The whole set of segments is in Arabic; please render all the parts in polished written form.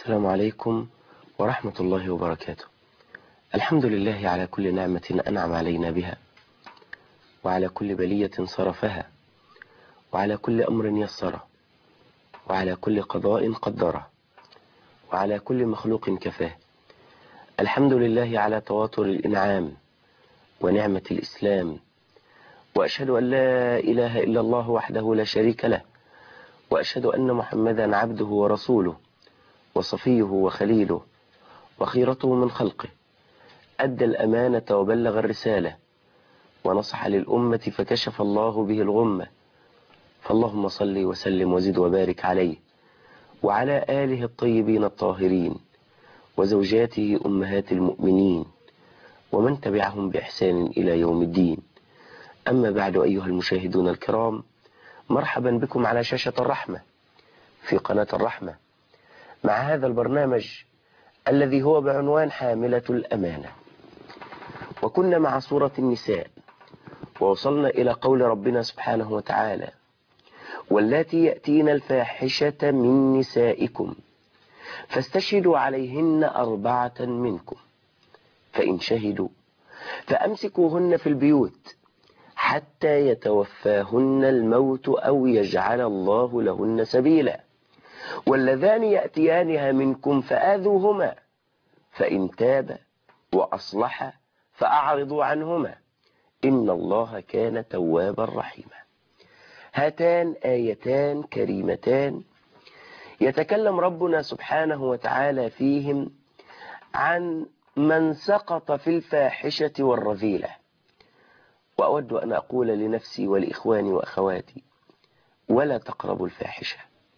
السلام عليكم ورحمة الله وبركاته. الحمد لله على كل نعمة أنعم علينا بها، وعلى كل بلية صرفها، وعلى كل أمر يسره، وعلى كل قضاء قدره، وعلى كل مخلوق كفاه. الحمد لله على تواتر الإنعام ونعمة الإسلام، وأشهد أن لا إله إلا الله وحده لا شريك له، وأشهد أن محمدا عبده ورسوله وصفيه وخليله وخيرته من خلقه، أدى الأمانة وبلغ الرسالة ونصح للأمة فكشف الله به الغمة، فاللهم صل وسلم وزد وبارك عليه وعلى آله الطيبين الطاهرين وزوجاته أمهات المؤمنين ومن تبعهم بإحسان إلى يوم الدين. أما بعد، أيها المشاهدون الكرام، مرحبا بكم على شاشة الرحمة في قناة الرحمة مع هذا البرنامج الذي هو بعنوان حاملة الأمانة. وكنا مع سورة النساء، ووصلنا إلى قول ربنا سبحانه وتعالى: واللاتي يأتين الفاحشة من نسائكم فاستشهدوا عليهن 4 منكم، فإن شهدوا فأمسكوهن في البيوت حتى يتوفاهن الموت أو يجعل الله لهن سبيلا، واللذان يأتيانها منكم فآذوهما، فإن تابا وأصلحا فأعرضوا عنهما، إن الله كان توابا رحيما. هاتان آيتان كريمتان يتكلم ربنا سبحانه وتعالى فيهم عن من سقط في الفاحشة والرذيلة. وأود أن أقول لنفسي ولإخواني وأخواتي: ولا تقربوا الفاحشة.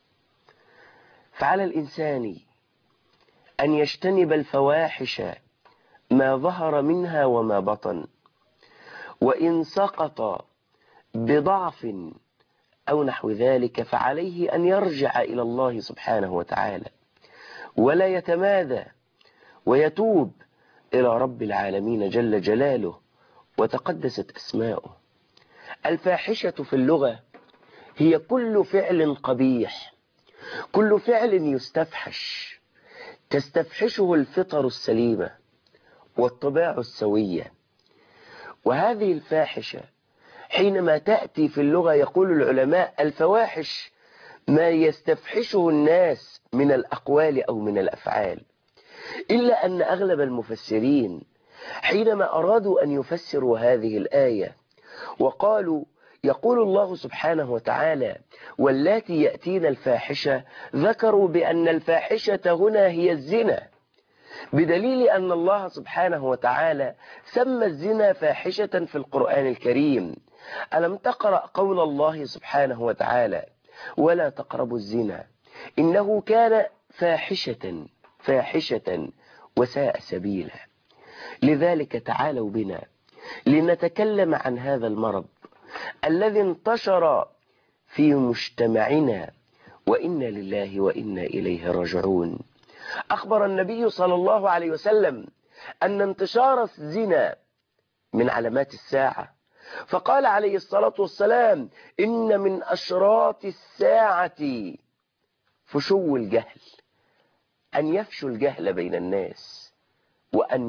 فعلى الإنسان أن يجتنب الفواحش ما ظهر منها وما بطن، وإن سقط بضعف أو نحو ذلك فعليه أن يرجع إلى الله سبحانه وتعالى ولا يتمادى، ويتوب إلى رب العالمين جل جلاله وتقدست أسماؤه. الفاحشة في اللغة هي كل فعل قبيح، كل فعل يستفحش، تستفحشه الفطر السليمة والطباع السوية. وهذه الفاحشة حينما تأتي في اللغة يقول العلماء: الفواحش ما يستفحشه الناس من الأقوال أو من الأفعال. إلا أن أغلب المفسرين حينما أرادوا أن يفسروا هذه الآية وقالوا: يقول الله سبحانه وتعالى واللاتي يأتين الفاحشة، ذكروا بأن الفاحشة هنا هي الزنا، بدليل أن الله سبحانه وتعالى سمى الزنا فاحشة في القرآن الكريم. ألم تقرأ قول الله سبحانه وتعالى: ولا تقربوا الزنا إنه كان فاحشة وساء سبيلا. لذلك تعالوا بنا لنتكلم عن هذا المرض الذي انتشر في مجتمعنا، وإنا لله وإنا إليه راجعون. أخبر النبي صلى الله عليه وسلم أن انتشار الزنا من علامات الساعة، فقال عليه الصلاة والسلام: إن من أشراط الساعة فشو الجهل، أن يفشو الجهل بين الناس، وأن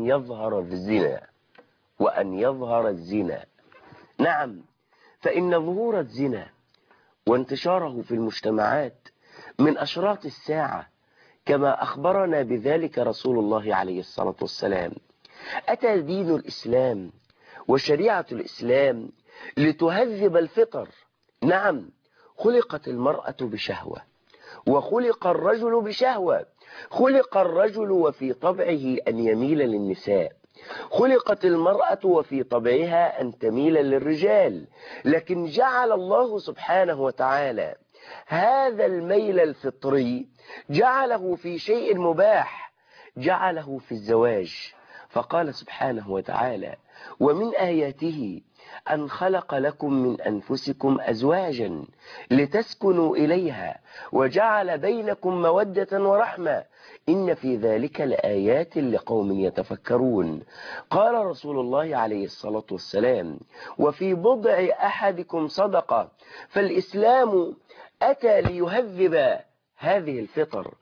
يظهر الزنا. نعم، فإن ظهور الزنا وانتشاره في المجتمعات من أشراط الساعة، كما أخبرنا بذلك رسول الله عليه الصلاة والسلام. أتى دين الإسلام وشريعة الإسلام لتهذب الفطر. نعم، خلقت المرأة بشهوة وخلق الرجل بشهوة، خلق الرجل وفي طبعه أن يميل للنساء، خلقت المرأة وفي طبعها أن تميل للرجال، لكن جعل الله سبحانه وتعالى هذا الميل الفطري جعله في شيء مباح، جعله في الزواج. فقال سبحانه وتعالى: ومن آياته أن خلق لكم من أنفسكم أزواجا لتسكنوا إليها وجعل بينكم مودة ورحمة إن في ذلك لآيات لقوم يتفكرون. قال رسول الله عليه الصلاة والسلام: وفي بضع أحدكم صدقة. فالإسلام أتى ليهذب هذه الفطر،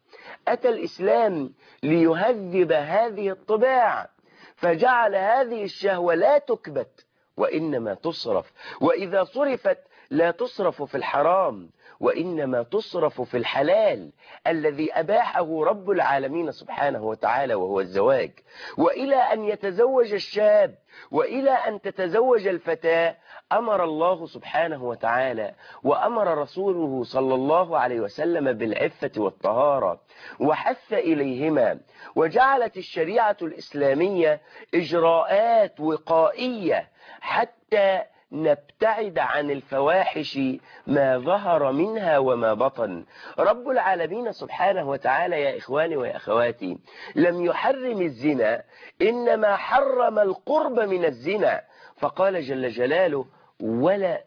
أتى الإسلام ليهذب هذه الطباع، فجعل هذه الشهوة لا تكبت وإنما تصرف، وإذا صرفت لا تصرف في الحرام وإنما تصرف في الحلال الذي أباحه رب العالمين سبحانه وتعالى، وهو الزواج. وإلى أن يتزوج الشاب وإلى أن تتزوج الفتاة أمر الله سبحانه وتعالى وأمر رسوله صلى الله عليه وسلم بالعفة والطهارة وحث إليهما، وجعلت الشريعة الإسلامية إجراءات وقائية حتى نبتعد عن الفواحش ما ظهر منها وما بطن. رب العالمين سبحانه وتعالى يا إخواني ويا أخواتي لم يحرم الزنا، إنما حرم القرب من الزنا، فقال جل جلاله: ولا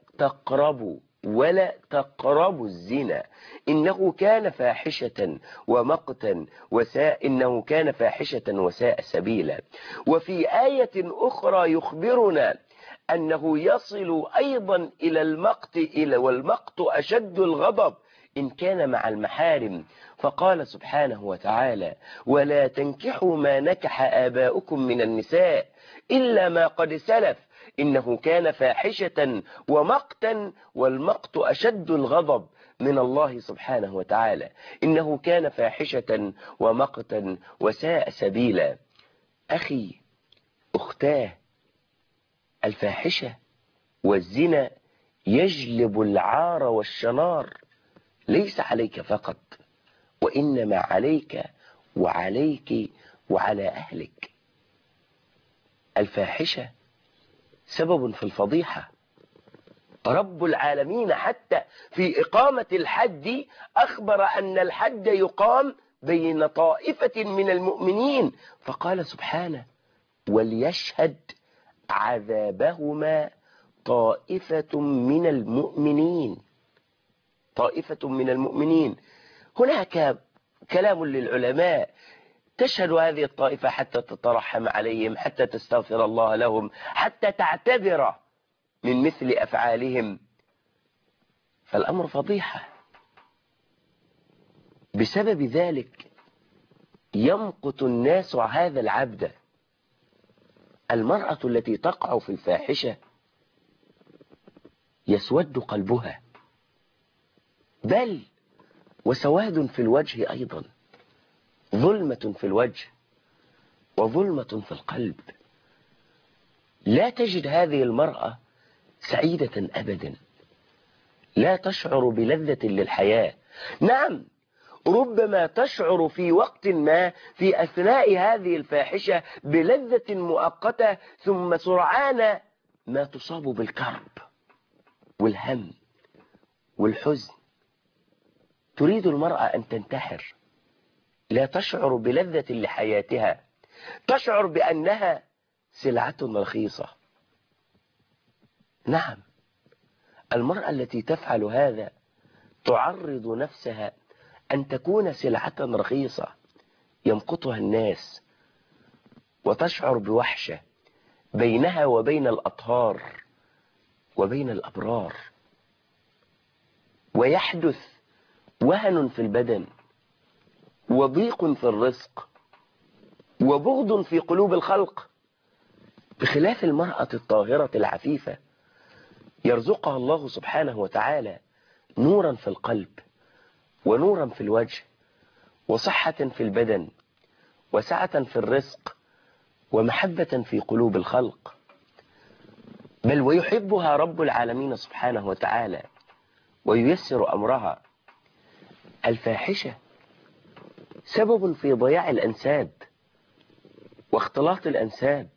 تقربوا الزنا إنه كان فاحشة ومقتا إنه كان فاحشة وساء سبيلا. وفي آية أخرى يخبرنا أنه يصل أيضا إلى المقت والمقت أشد الغضب إن كان مع المحارم، فقال سبحانه وتعالى: ولا تنكحوا ما نكح آباؤكم من النساء إلا ما قد سلف إنه كان فاحشة ومقتا والمقت أشد الغضب من الله سبحانه وتعالى، إنه كان فاحشة ومقتا وساء سبيلا. أخي، أختاه، الفاحشة والزنا يجلب العار والشنار، ليس عليك فقط، وإنما عليك وعليك وعلى أهلك. الفاحشة سبب في الفضيحة. رب العالمين حتى في إقامة الحد أخبر أن الحد يقام بين طائفة من المؤمنين، فقال سبحانه: وليشهد عذابهما طائفة من المؤمنين. طائفة من المؤمنين، هناك كلام للعلماء: تشهد هذه الطائفة حتى تترحم عليهم، حتى تستغفر الله لهم، حتى تعتذر من مثل أفعالهم، فالأمر فضيحة. بسبب ذلك يمقت الناس هذا العبد. المرأة التي تقع في الفاحشة يسود قلبها، بل وسواد في الوجه أيضا، ظلمة في الوجه وظلمة في القلب. لا تجد هذه المرأة سعيدة أبدا، لا تشعر بلذة للحياة. نعم، ربما تشعر في وقت ما في أثناء هذه الفاحشة بلذة مؤقتة، ثم سرعان ما تصاب بالكرب والهم والحزن. تريد المرأة أن تنتحر، لا تشعر بلذة لحياتها، تشعر بأنها سلعة رخيصة. نعم، المرأة التي تفعل هذا تعرض نفسها أن تكون سلعة رخيصة يمقتها الناس، وتشعر بوحشة بينها وبين الأطهار وبين الأبرار، ويحدث وهن في البدن وضيق في الرزق وبغض في قلوب الخلق، بخلاف المرأة الطاهرة العفيفة يرزقها الله سبحانه وتعالى نورا في القلب ونورا في الوجه وصحة في البدن وسعة في الرزق ومحبة في قلوب الخلق، بل ويحبها رب العالمين سبحانه وتعالى وييسر أمرها. الفاحشة سبب في ضياع الأنساب واختلاط الأنساب.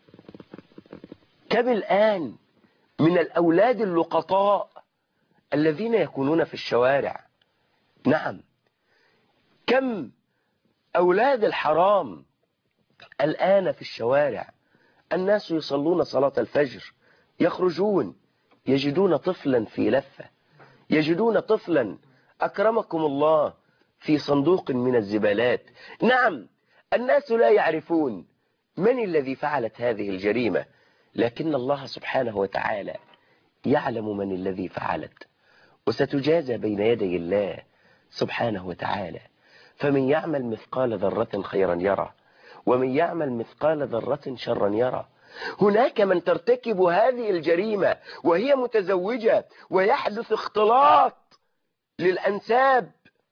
كم الآن من الأولاد اللقطاء الذين يكونون في الشوارع. نعم، كم أولاد الحرام الآن في الشوارع. الناس يصلون صلاة الفجر، يخرجون يجدون طفلا في لفة، يجدون طفلا أكرمكم الله في صندوق من الزبالات. نعم، الناس لا يعرفون من الذي فعلت هذه الجريمة، لكن الله سبحانه وتعالى يعلم من الذي فعلت، وستجازى بين يدي الله سبحانه وتعالى. فمن يعمل مثقال ذرة خيرا يره، ومن يعمل مثقال ذرة شرا يره. هناك من ترتكب هذه الجريمة وهي متزوجة ويحدث اختلاط للأنساب،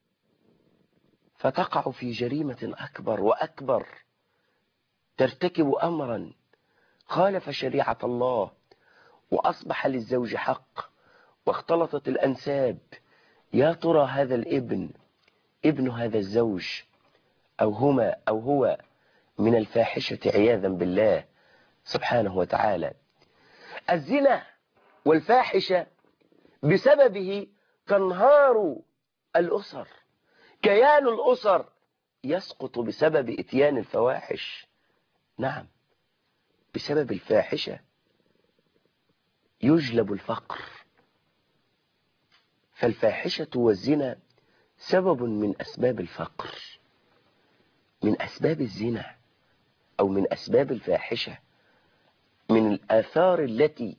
فتقع في جريمة أكبر وأكبر، ترتكب أمرا خالف شريعة الله، وأصبح للزوج حق واختلطت الأنساب. يا ترى هذا الابن ابن هذا الزوج أو هو من الفاحشة عياذا بالله سبحانه وتعالى. الزنا والفاحشة بسببه تنهار الأسر، كيان الأسر يسقط بسبب إتيان الفواحش. نعم، بسبب الفاحشة يجلب الفقر. فالفاحشة والزنا سبب من أسباب الفقر، من أسباب الزنا أو من أسباب الفاحشة، من الآثار التي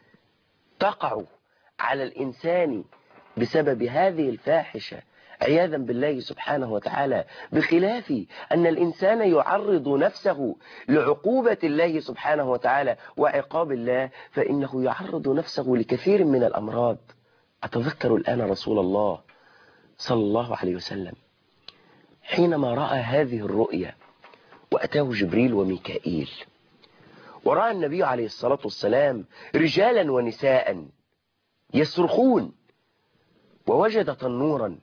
تقع على الإنسان بسبب هذه الفاحشة عياذا بالله سبحانه وتعالى. بخلاف أن الإنسان يعرض نفسه لعقوبة الله سبحانه وتعالى وعقاب الله، فإنه يعرض نفسه لكثير من الأمراض. أتذكر الآن رسول الله صلى الله عليه وسلم حينما رأى هذه الرؤيا، وأتاه جبريل وميكائيل، ورأى النبي عليه الصلاة والسلام رجالا ونساء يصرخون، ووجد تنورا.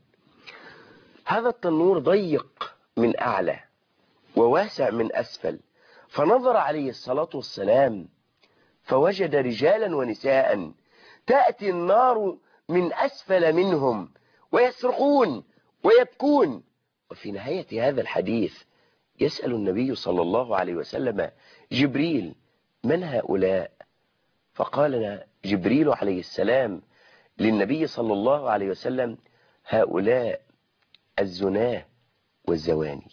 هذا التنور ضيق من أعلى وواسع من أسفل، فنظر عليه الصلاة والسلام فوجد رجالا ونساء تأتي النار من أسفل منهم ويصرخون ويبكون. وفي نهاية هذا الحديث يسأل النبي صلى الله عليه وسلم جبريل: من هؤلاء؟ فقال جبريل عليه السلام للنبي صلى الله عليه وسلم: هؤلاء الزناه والزواني،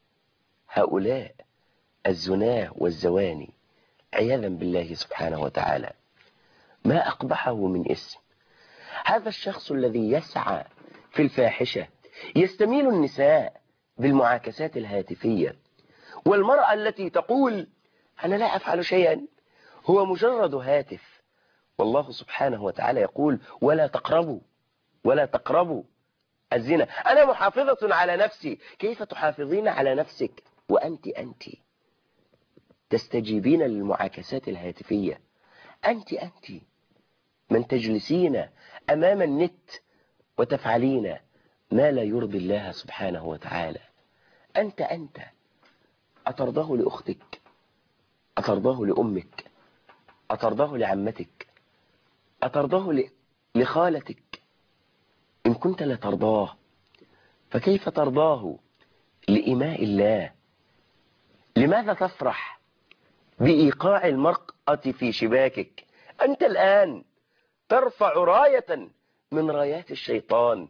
هؤلاء الزناه والزواني عياذا بالله سبحانه وتعالى. ما أقبحه من اسم هذا الشخص الذي يسعى في الفاحشة، يستميل النساء بالمعاكسات الهاتفية، والمرأة التي تقول: أنا لا أفعل شيئا، هو مجرد هاتف. والله سبحانه وتعالى يقول: ولا تقربوا الزنا. أنا محافظة على نفسي. كيف تحافظين على نفسك وأنت تستجيبين للمعاكسات الهاتفية؟ أنت من تجلسين أمام النت وتفعلين ما لا يرضي الله سبحانه وتعالى. أنت أترضاه لأختك؟ أترضاه لأمك؟ أترضاه لعمتك؟ أترضاه لخالتك؟ إن كنت لا ترضاه فكيف ترضاه لإماء الله؟ لماذا تفرح بإيقاع المرأة في شباكك؟ أنت الآن ترفع راية من رايات الشيطان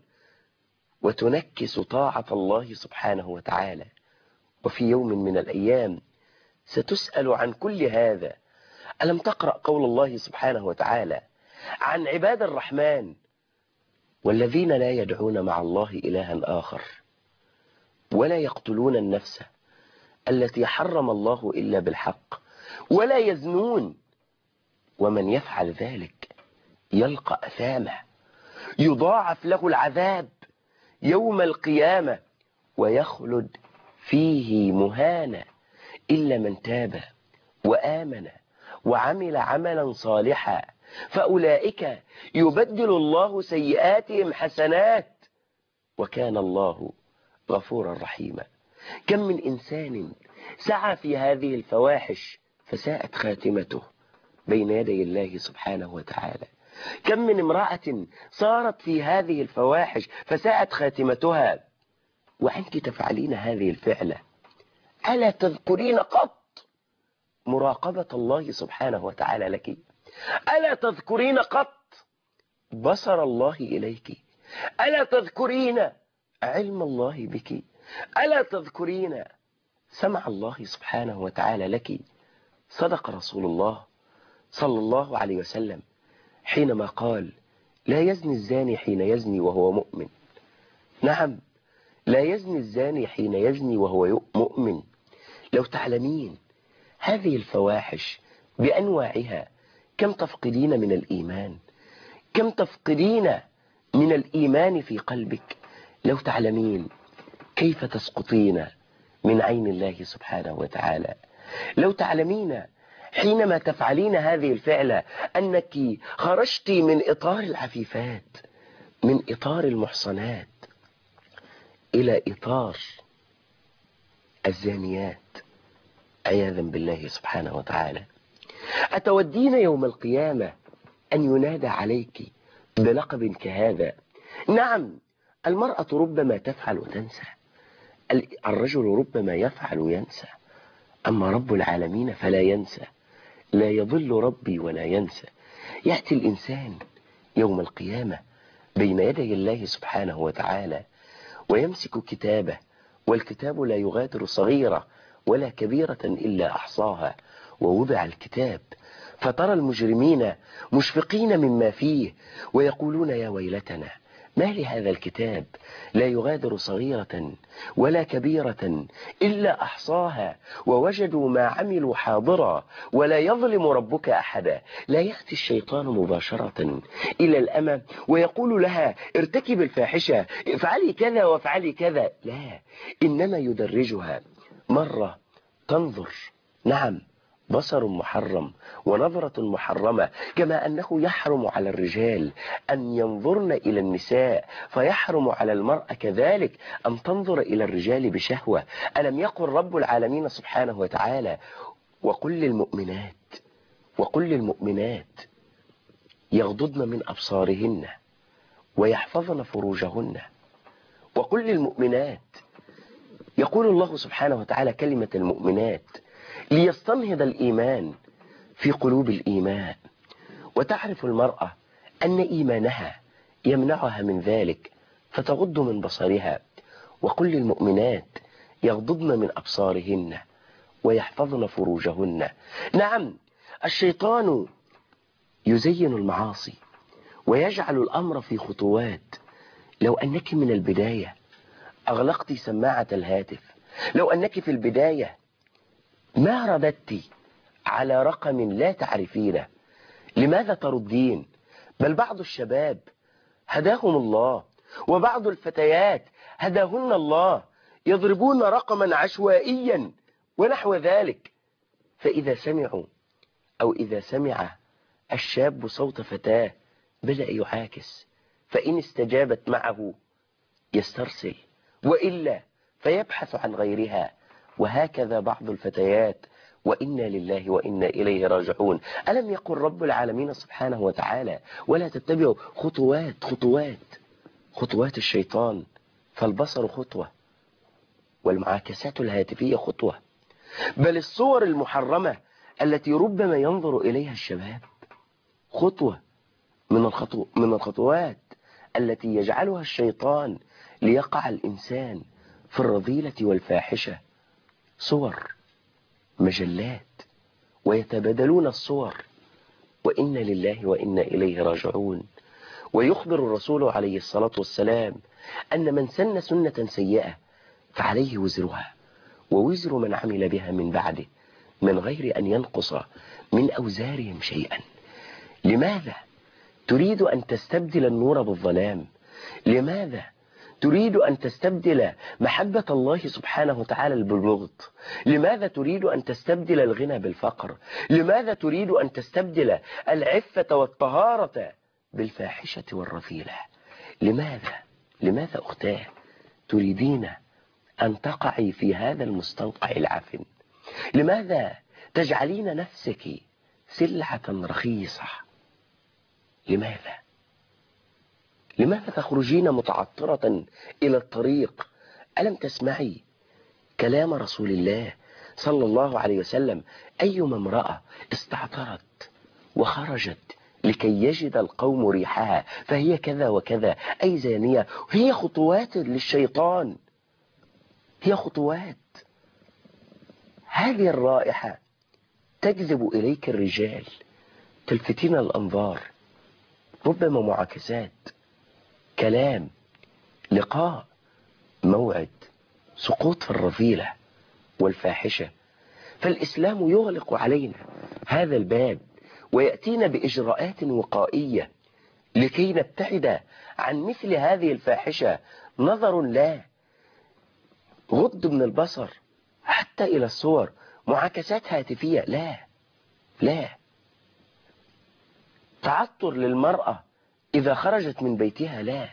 وتنكس طاعة الله سبحانه وتعالى. وفي يوم من الأيام ستسأل عن كل هذا. ألم تقرأ قول الله سبحانه وتعالى عن عباد الرحمن: والذين لا يدعون مع الله إلها آخر ولا يقتلون النفس التي حرم الله إلا بالحق ولا يزنون ومن يفعل ذلك يلقى أثامه يضاعف له العذاب يوم القيامة ويخلد فيه مهانا إلا من تاب وآمن وعمل عملا صالحا فأولئك يبدل الله سيئاتهم حسنات وكان الله غفورا رحيما. كم من إنسان سعى في هذه الفواحش فساءت خاتمته بين يدي الله سبحانه وتعالى. كم من امرأة صارت في هذه الفواحش فساءت خاتمتها وأنت تفعلين هذه الفعلة. ألا تذكرين قط مراقبة الله سبحانه وتعالى لك؟ ألا تذكرين قط بصر الله إليك؟ ألا تذكرين علم الله بك؟ ألا تذكرين سمع الله سبحانه وتعالى لك؟ صدق رسول الله صلى الله عليه وسلم حينما قال: لا يزني الزاني حين يزني وهو مؤمن. نعم، لا يزني الزاني حين يزني وهو مؤمن. لو تعلمين هذه الفواحش بأنواعها كم تفقدين من الإيمان، كم تفقدين من الإيمان في قلبك. لو تعلمين كيف تسقطين من عين الله سبحانه وتعالى. لو تعلمين حينما تفعلين هذه الفعلة أنك خرجت من إطار العفيفات، من إطار المحصنات، إلى إطار الزانيات عياذا بالله سبحانه وتعالى. أتودين يوم القيامة أن ينادى عليك بلقب كهذا؟ نعم، المرأة ربما تفعل وتنسى، الرجل ربما يفعل وينسى، أما رب العالمين فلا ينسى، لا يضل ربي ولا ينسى. يأتي الإنسان يوم القيامة بين يدي الله سبحانه وتعالى ويمسك كتابه، والكتاب لا يغادر صغيرة ولا كبيرة إلا أحصاها، ووضع الكتاب فترى المجرمين مشفقين مما فيه ويقولون يا ويلتنا ما لهذا الكتاب لا يغادر صغيرة ولا كبيرة إلا أحصاها ووجدوا ما عملوا حاضرا ولا يظلم ربك أحدا. لا يأتي الشيطان مباشرة إلى الأمة ويقول لها ارتكب الفاحشة، افعلي كذا وافعلي كذا، لا، إنما يدرجها. مرة تنظر، نعم، بصر محرم ونظرة محرمة، كما أنه يحرم على الرجال أن ينظرن إلى النساء، فيحرم على المرأة كذلك أن تنظر إلى الرجال بشهوة. ألم يقل رب العالمين سبحانه وتعالى وقل للمؤمنات يغضضن من أبصارهن ويحفظن فروجهن. وقل للمؤمنات، يقول الله سبحانه وتعالى كلمة المؤمنات ليستنهض الإيمان في قلوب الإيمان، وتعرف المرأة أن إيمانها يمنعها من ذلك فتغض من بصرها. وقل للمؤمنات يغضضن من أبصارهن ويحفظن فروجهن. نعم، الشيطان يزين المعاصي ويجعل الأمر في خطوات. لو أنك من البداية أغلقت سماعة الهاتف، لو أنك في البداية ما رددت على رقم لا تعرفينه، لماذا تردين؟ بل بعض الشباب هداهم الله وبعض الفتيات هداهن الله يضربون رقما عشوائيا ونحو ذلك. فإذا سمعوا أو إذا سمع الشاب صوت فتاة بدأ يعاكس، فإن استجابت معه يسترسل، وإلا فيبحث عن غيرها. وهكذا بعض الفتيات، وإنا لله وإنا إليه راجعون. ألم يقل رب العالمين سبحانه وتعالى ولا تتبعوا خطوات الشيطان؟ فالبصر خطوة، والمعاكسات الهاتفية خطوة، بل الصور المحرمة التي ربما ينظر إليها الشباب خطوة من الخطوات التي يجعلها الشيطان ليقع الإنسان في الرذيلة والفاحشة. صور، مجلات، ويتبادلون الصور، وإنا لله وإنا إليه راجعون. ويخبر الرسول عليه الصلاة والسلام أن من سن سنة سيئة فعليه وزرها ووزر من عمل بها من بعده من غير أن ينقص من أوزارهم شيئا. لماذا تريد أن تستبدل النور بالظلام؟ لماذا تريد أن تستبدل محبة الله سبحانه وتعالى بالبغض؟ لماذا تريد أن تستبدل الغنى بالفقر؟ لماذا تريد أن تستبدل العفة والطهارة بالفاحشة والرذيلة؟ لماذا أختاه تريدين أن تقعي في هذا المستنقع العفن؟ لماذا تجعلين نفسك سلعة رخيصة؟ لماذا تخرجين متعطرة إلى الطريق؟ ألم تسمعي كلام رسول الله صلى الله عليه وسلم؟ أيما امرأة استعطرت وخرجت لكي يجد القوم ريحها فهي كذا وكذا، أي زانية. هي خطوات للشيطان، هي خطوات. هذه الرائحة تجذب إليك الرجال، تلفتين الأنظار، ربما معاكسات، كلام، لقاء موعد سقوط في الرذيلة والفاحشة، فالإسلام يغلق علينا هذا الباب ويأتينا بإجراءات وقائية لكي نبتعد عن مثل هذه الفاحشة. نظر لا، غض من البصر حتى إلى الصور، معاكسات هاتفية لا، تعطر للمرأة إذا خرجت من بيتها لا،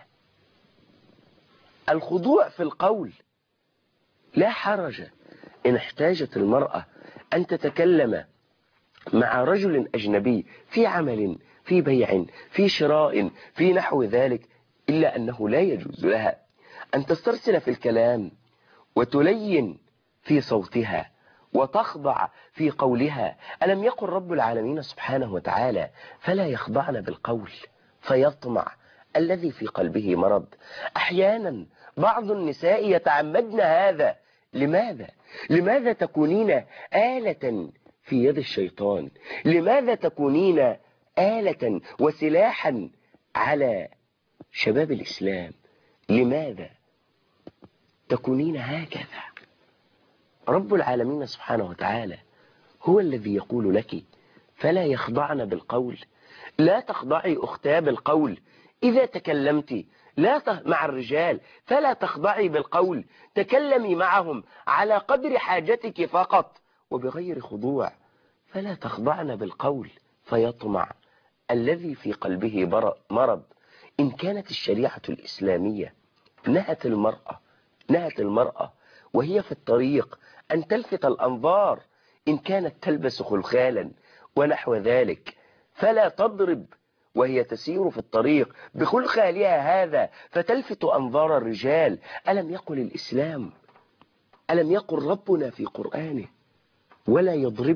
الخضوع في القول لا حرج إن احتاجت المرأة أن تتكلم مع رجل أجنبي في عمل، في بيع، في شراء، في نحو ذلك، إلا أنه لا يجوز لها أن تسترسل في الكلام وتلين في صوتها وتخضع في قولها. ألم يقل رب العالمين سبحانه وتعالى: فلا يخضعن بالقول فيطمع الذي في قلبه مرض. أحيانا بعض النساء يتعمدن هذا. لماذا تكونين آلة في يد الشيطان؟ لماذا تكونين آلة وسلاحا على شباب الإسلام؟ لماذا تكونين هكذا؟ رب العالمين سبحانه وتعالى هو الذي يقول لك: فلا يخضعن بالقول. لا تخضعي أختاه بالقول. إذا تكلمت مع الرجال فلا تخضعي بالقول، تكلمي معهم على قدر حاجتك فقط وبغير خضوع. فلا تخضعن بالقول فيطمع الذي في قلبه مرض. إن كانت الشريعة الإسلامية نهت المرأة وهي في الطريق أن تلفت الأنظار، إن كانت تلبس خلخالا ونحو ذلك، فلا تضرب وهي تسير في الطريق بخلخالها هذا فتلفت أنظار الرجال. ألم يقل الإسلام، ألم يقل ربنا في قرآنه: ولا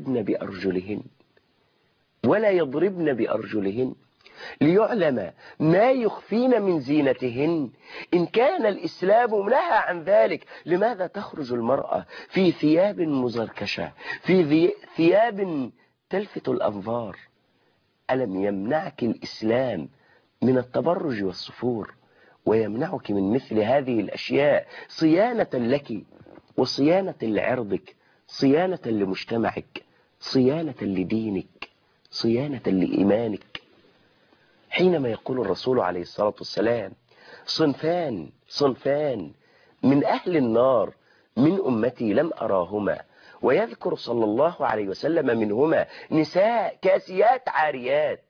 يضربن بأرجلهن ليعلم ما يخفين من زينتهن. إن كان الإسلام نهى عن ذلك، لماذا تخرج المرأة في ثياب مزركشة، في ثياب تلفت الأنظار؟ ألم يمنعك الإسلام من التبرج والسفور ويمنعك من مثل هذه الأشياء صيانة لك وصيانة لعرضك، صيانة لمجتمعك، صيانة لدينك، صيانة لإيمانك؟ حينما يقول الرسول عليه الصلاة والسلام: صنفان من أهل النار من أمتي لم أراهما، ويذكر صلى الله عليه وسلم منهما نساء كاسيات عاريات،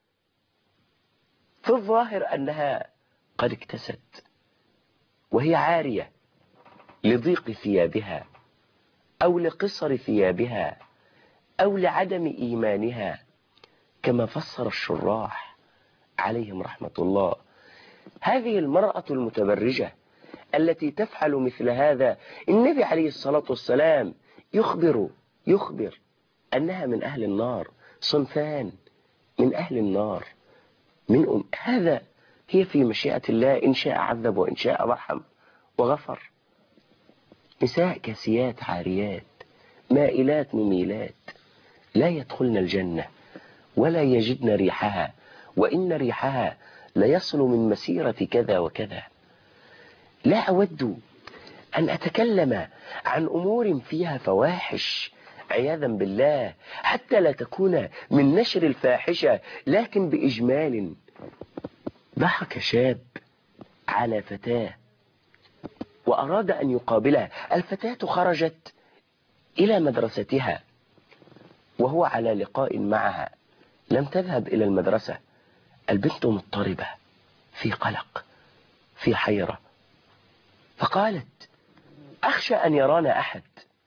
في الظاهر أنها قد اكتست وهي عارية لضيق ثيابها أو لقصر ثيابها أو لعدم إيمانها، كما فسر الشراح عليهم رحمة الله. هذه المرأة المتبرجة التي تفعل مثل هذا، النبي عليه الصلاة والسلام يخبر أنها من أهل النار. صنفان من أهل النار هذا هي في مشيئة الله، إن شاء عذب وإن شاء رحم وغفر. نساء كاسيات عاريات مائلات مميلات، لا يدخلن الجنة ولا يجدن ريحها، وإن ريحها ليصل من مسيرة كذا وكذا. لا أود أن أتكلم عن أمور فيها فواحش عياذا بالله، حتى لا تكون من نشر الفاحشة، لكن بإجمال. ضحك شاب على فتاة وأراد أن يقابلها. الفتاة خرجت إلى مدرستها وهو على لقاء معها، لم تذهب إلى المدرسة. البنت مضطربة في قلق في حيرة، فقالت: أخشى أن يرانا أحد.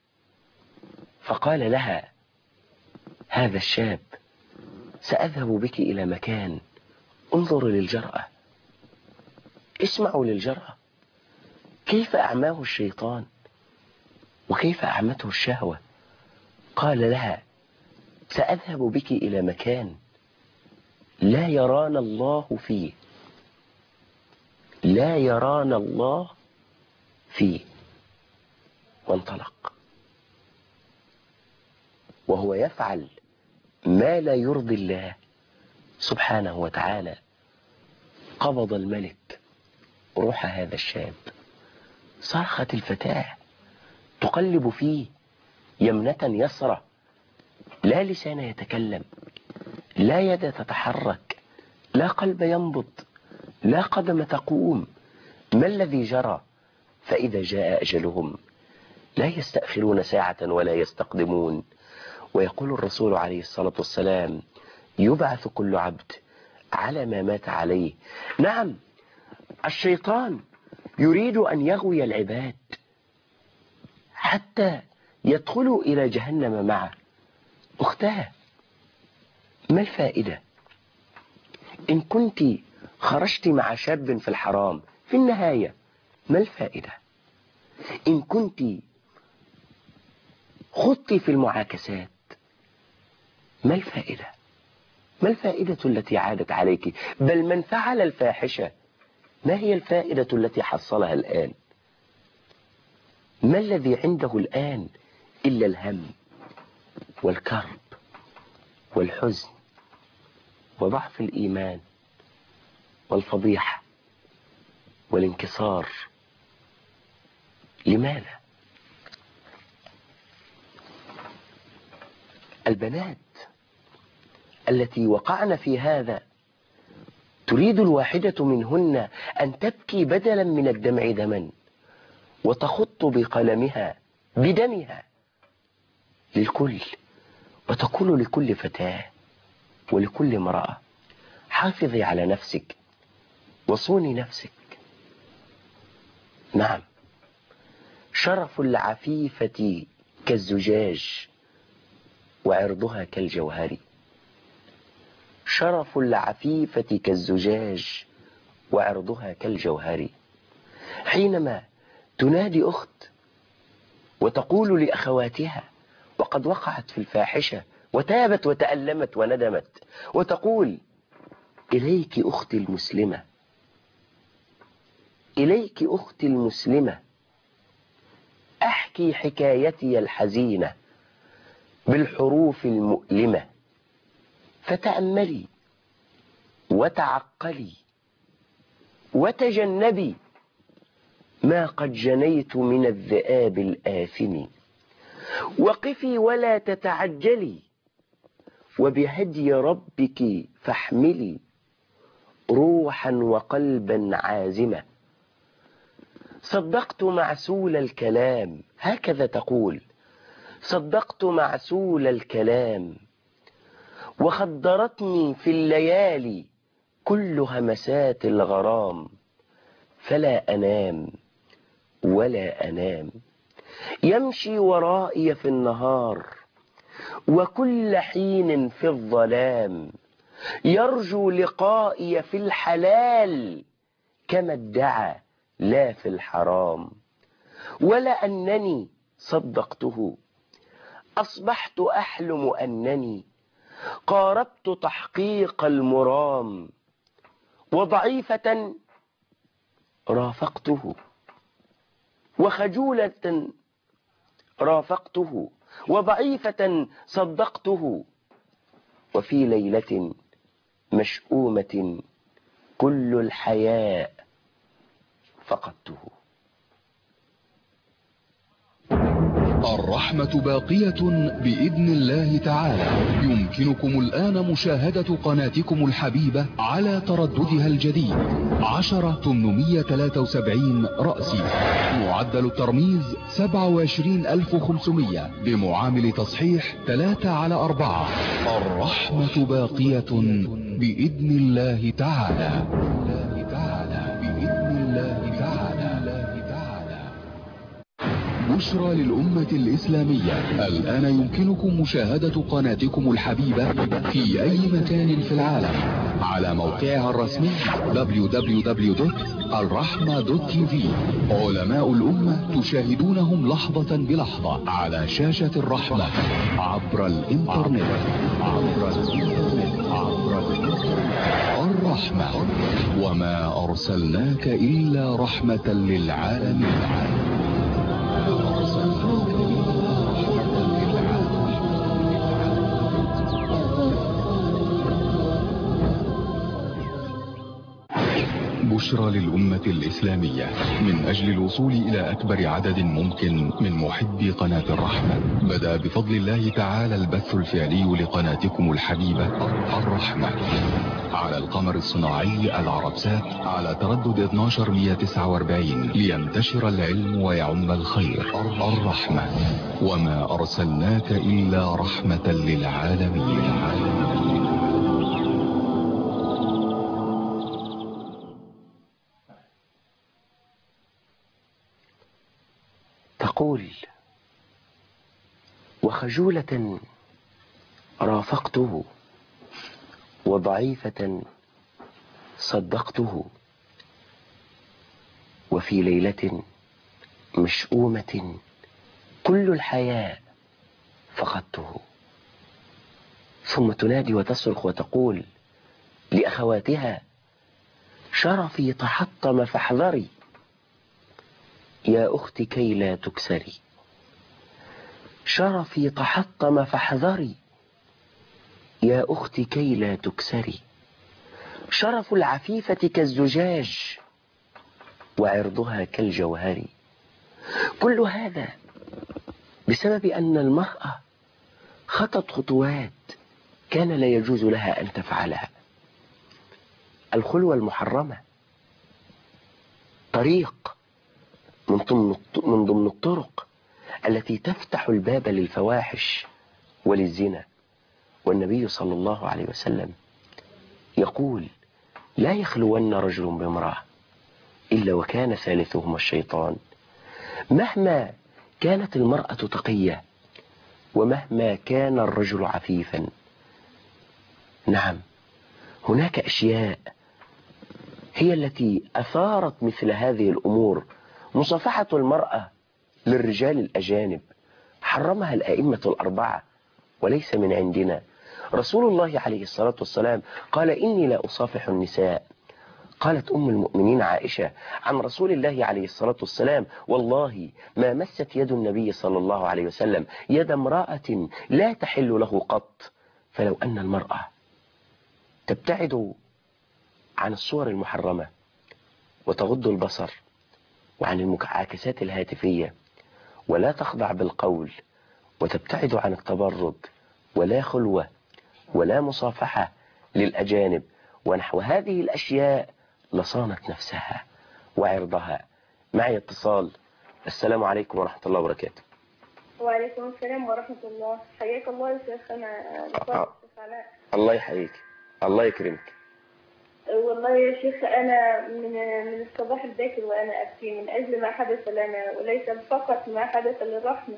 فقال لها هذا الشاب: سأذهب بك إلى مكان، انظر للجرأة، اسمعوا للجرأة، كيف أعماه الشيطان وكيف أعمته الشهوة. قال لها: سأذهب بك إلى مكان لا يرانا الله فيه، لا يرانا الله فيه. وانطلق وهو يفعل ما لا يرضي الله سبحانه وتعالى. قبض الملك روح هذا الشاب صرخت الفتاة تقلب فيه يمنة يسرى، لا لسان يتكلم، لا يد تتحرك، لا قلب ينبض، لا قدم تقوم. ما الذي جرى؟ فإذا جاء أجلهم لا يستأخرون ساعة ولا يستقدمون. ويقول الرسول عليه الصلاة والسلام: يبعث كل عبد على ما مات عليه. نعم، الشيطان يريد أن يغوي العباد حتى يدخلوا إلى جهنم معه. أختاه، ما الفائدة إن كنت خرجت مع شاب في الحرام؟ في النهاية ما الفائدة إن كنت خضت في المعاكسات؟ ما الفائدة؟ ما الفائدة التي عادت عليك؟ بل من فعل الفاحشة ما هي الفائدة التي حصلها الآن؟ ما الذي عنده الآن إلا الهم والكرب والحزن وضعف الإيمان والفضيحة والانكسار. لماذا؟ البنات التي وقعن في هذا تريد الواحدة منهن أن تبكي بدلا من الدمع دما، وتخط بقلمها بدمها للكل، وتقول لكل فتاة ولكل امرأة: حافظي على نفسك وصوني نفسك. نعم، شرف العفيفة كالزجاج وعرضها كالجوهر. شرف العفيفة كالزجاج وعرضها كالجوهر. حينما تنادي أخت وتقول لأخواتها وقد وقعت في الفاحشة وتابت وتألمت وندمت، وتقول: إليك أختي المسلمة، إليك أختي المسلمة، أحكي حكايتي الحزينة بالحروف المؤلمة، فتأملي وتعقلي وتجنبي ما قد جنيت من الذئاب الآثم، وقفي ولا تتعجلي، وبهدي ربك فاحملي روحا وقلبا عازمة. صدقت معسول الكلام، هكذا تقول: صدقت معسول الكلام، وخدرتني في الليالي كل همسات الغرام، فلا أنام ولا أنام، يمشي ورائي في النهار وكل حين في الظلام، يرجو لقائي في الحلال كما ادعى لا في الحرام، ولا أنني صدقته أصبحت أحلم أنني قاربت تحقيق المرام، وضعيفة رافقته وخجولة رافقته وضعيفة صدقته، وفي ليلة مشؤومة كل الحياء فقدته. الرحمة باقية بإذن الله تعالى. يمكنكم الآن مشاهدة قناتكم الحبيبة على ترددها الجديد 10873 رأسي، معدل الترميز 27500 بمعامل تصحيح 3/4. الرحمة باقية بإذن الله تعالى. بإذن الله تعالى. بشرى للأمة الإسلامية، الآن يمكنكم مشاهدة قناتكم الحبيبة في أي مكان في العالم على موقعها الرسمي www.alrahma.tv. علماء الأمة تشاهدونهم لحظة بلحظة على شاشة الرحمة عبر الإنترنت. الرحمة، وما أرسلناك إلا رحمة للعالمين. بشرى للأمة الإسلامية من أجل الوصول إلى أكبر عدد ممكن من محبي قناة الرحمة. بدأ بفضل الله تعالى البث الفعلي لقناتكم الحبيبة الرحمة على القمر الصناعي العربسات على تردد 12149 لينتشر العلم ويعم الخير. الرحمة، وما أرسلناك إلا رحمة للعالمين. تقول: وخجولة رافقته وضعيفة صدقته، وفي ليلة مشؤومة كل الحياة فقدته. ثم تنادي وتصرخ وتقول لأخواتها: شرفي تحطم فاحذري يا أختي كي لا تكسري. شرفي تحطم فاحذري يا أختي كي لا تكسري. شرف العفيفة كالزجاج وعرضها كالجوهر. كل هذا بسبب أن المرأة خطت خطوات كان لا يجوز لها أن تفعلها. الخلوة المحرمة طريق من ضمن الطرق التي تفتح الباب للفواحش وللزنا. والنبي صلى الله عليه وسلم يقول: لا يخلون رجل بامرأة إلا وكان ثالثهما الشيطان. مهما كانت المرأة تقية ومهما كان الرجل عفيفا، نعم هناك أشياء هي التي أثارت مثل هذه الأمور. مصافحة المرأة للرجال الأجانب حرمها الأئمة الأربعة وليس من عندنا. رسول الله عليه الصلاة والسلام قال: إني لا أصافح النساء. قالت أم المؤمنين عائشة عن رسول الله عليه الصلاة والسلام: والله ما مست يد النبي صلى الله عليه وسلم يد امرأة لا تحل له قط. فلو أن المرأة تبتعد عن الصور المحرمة وتغض البصر وعن المعاكسات الهاتفية ولا تخضع بالقول وتبتعد عن التبرج ولا خلوة ولا مصافحة للأجانب ونحو هذه الأشياء لصانت نفسها وعرضها. معي اتصال. السلام عليكم ورحمة الله وبركاته. وعليكم السلام ورحمة الله. حياك الله يا شيخنا. الله يحييك، الله يكرمك. والله يا شيخ أنا من الصباح الباكر وأنا أبكي من أجل ما حدث لنا، وليس فقط ما حدث للرحمة،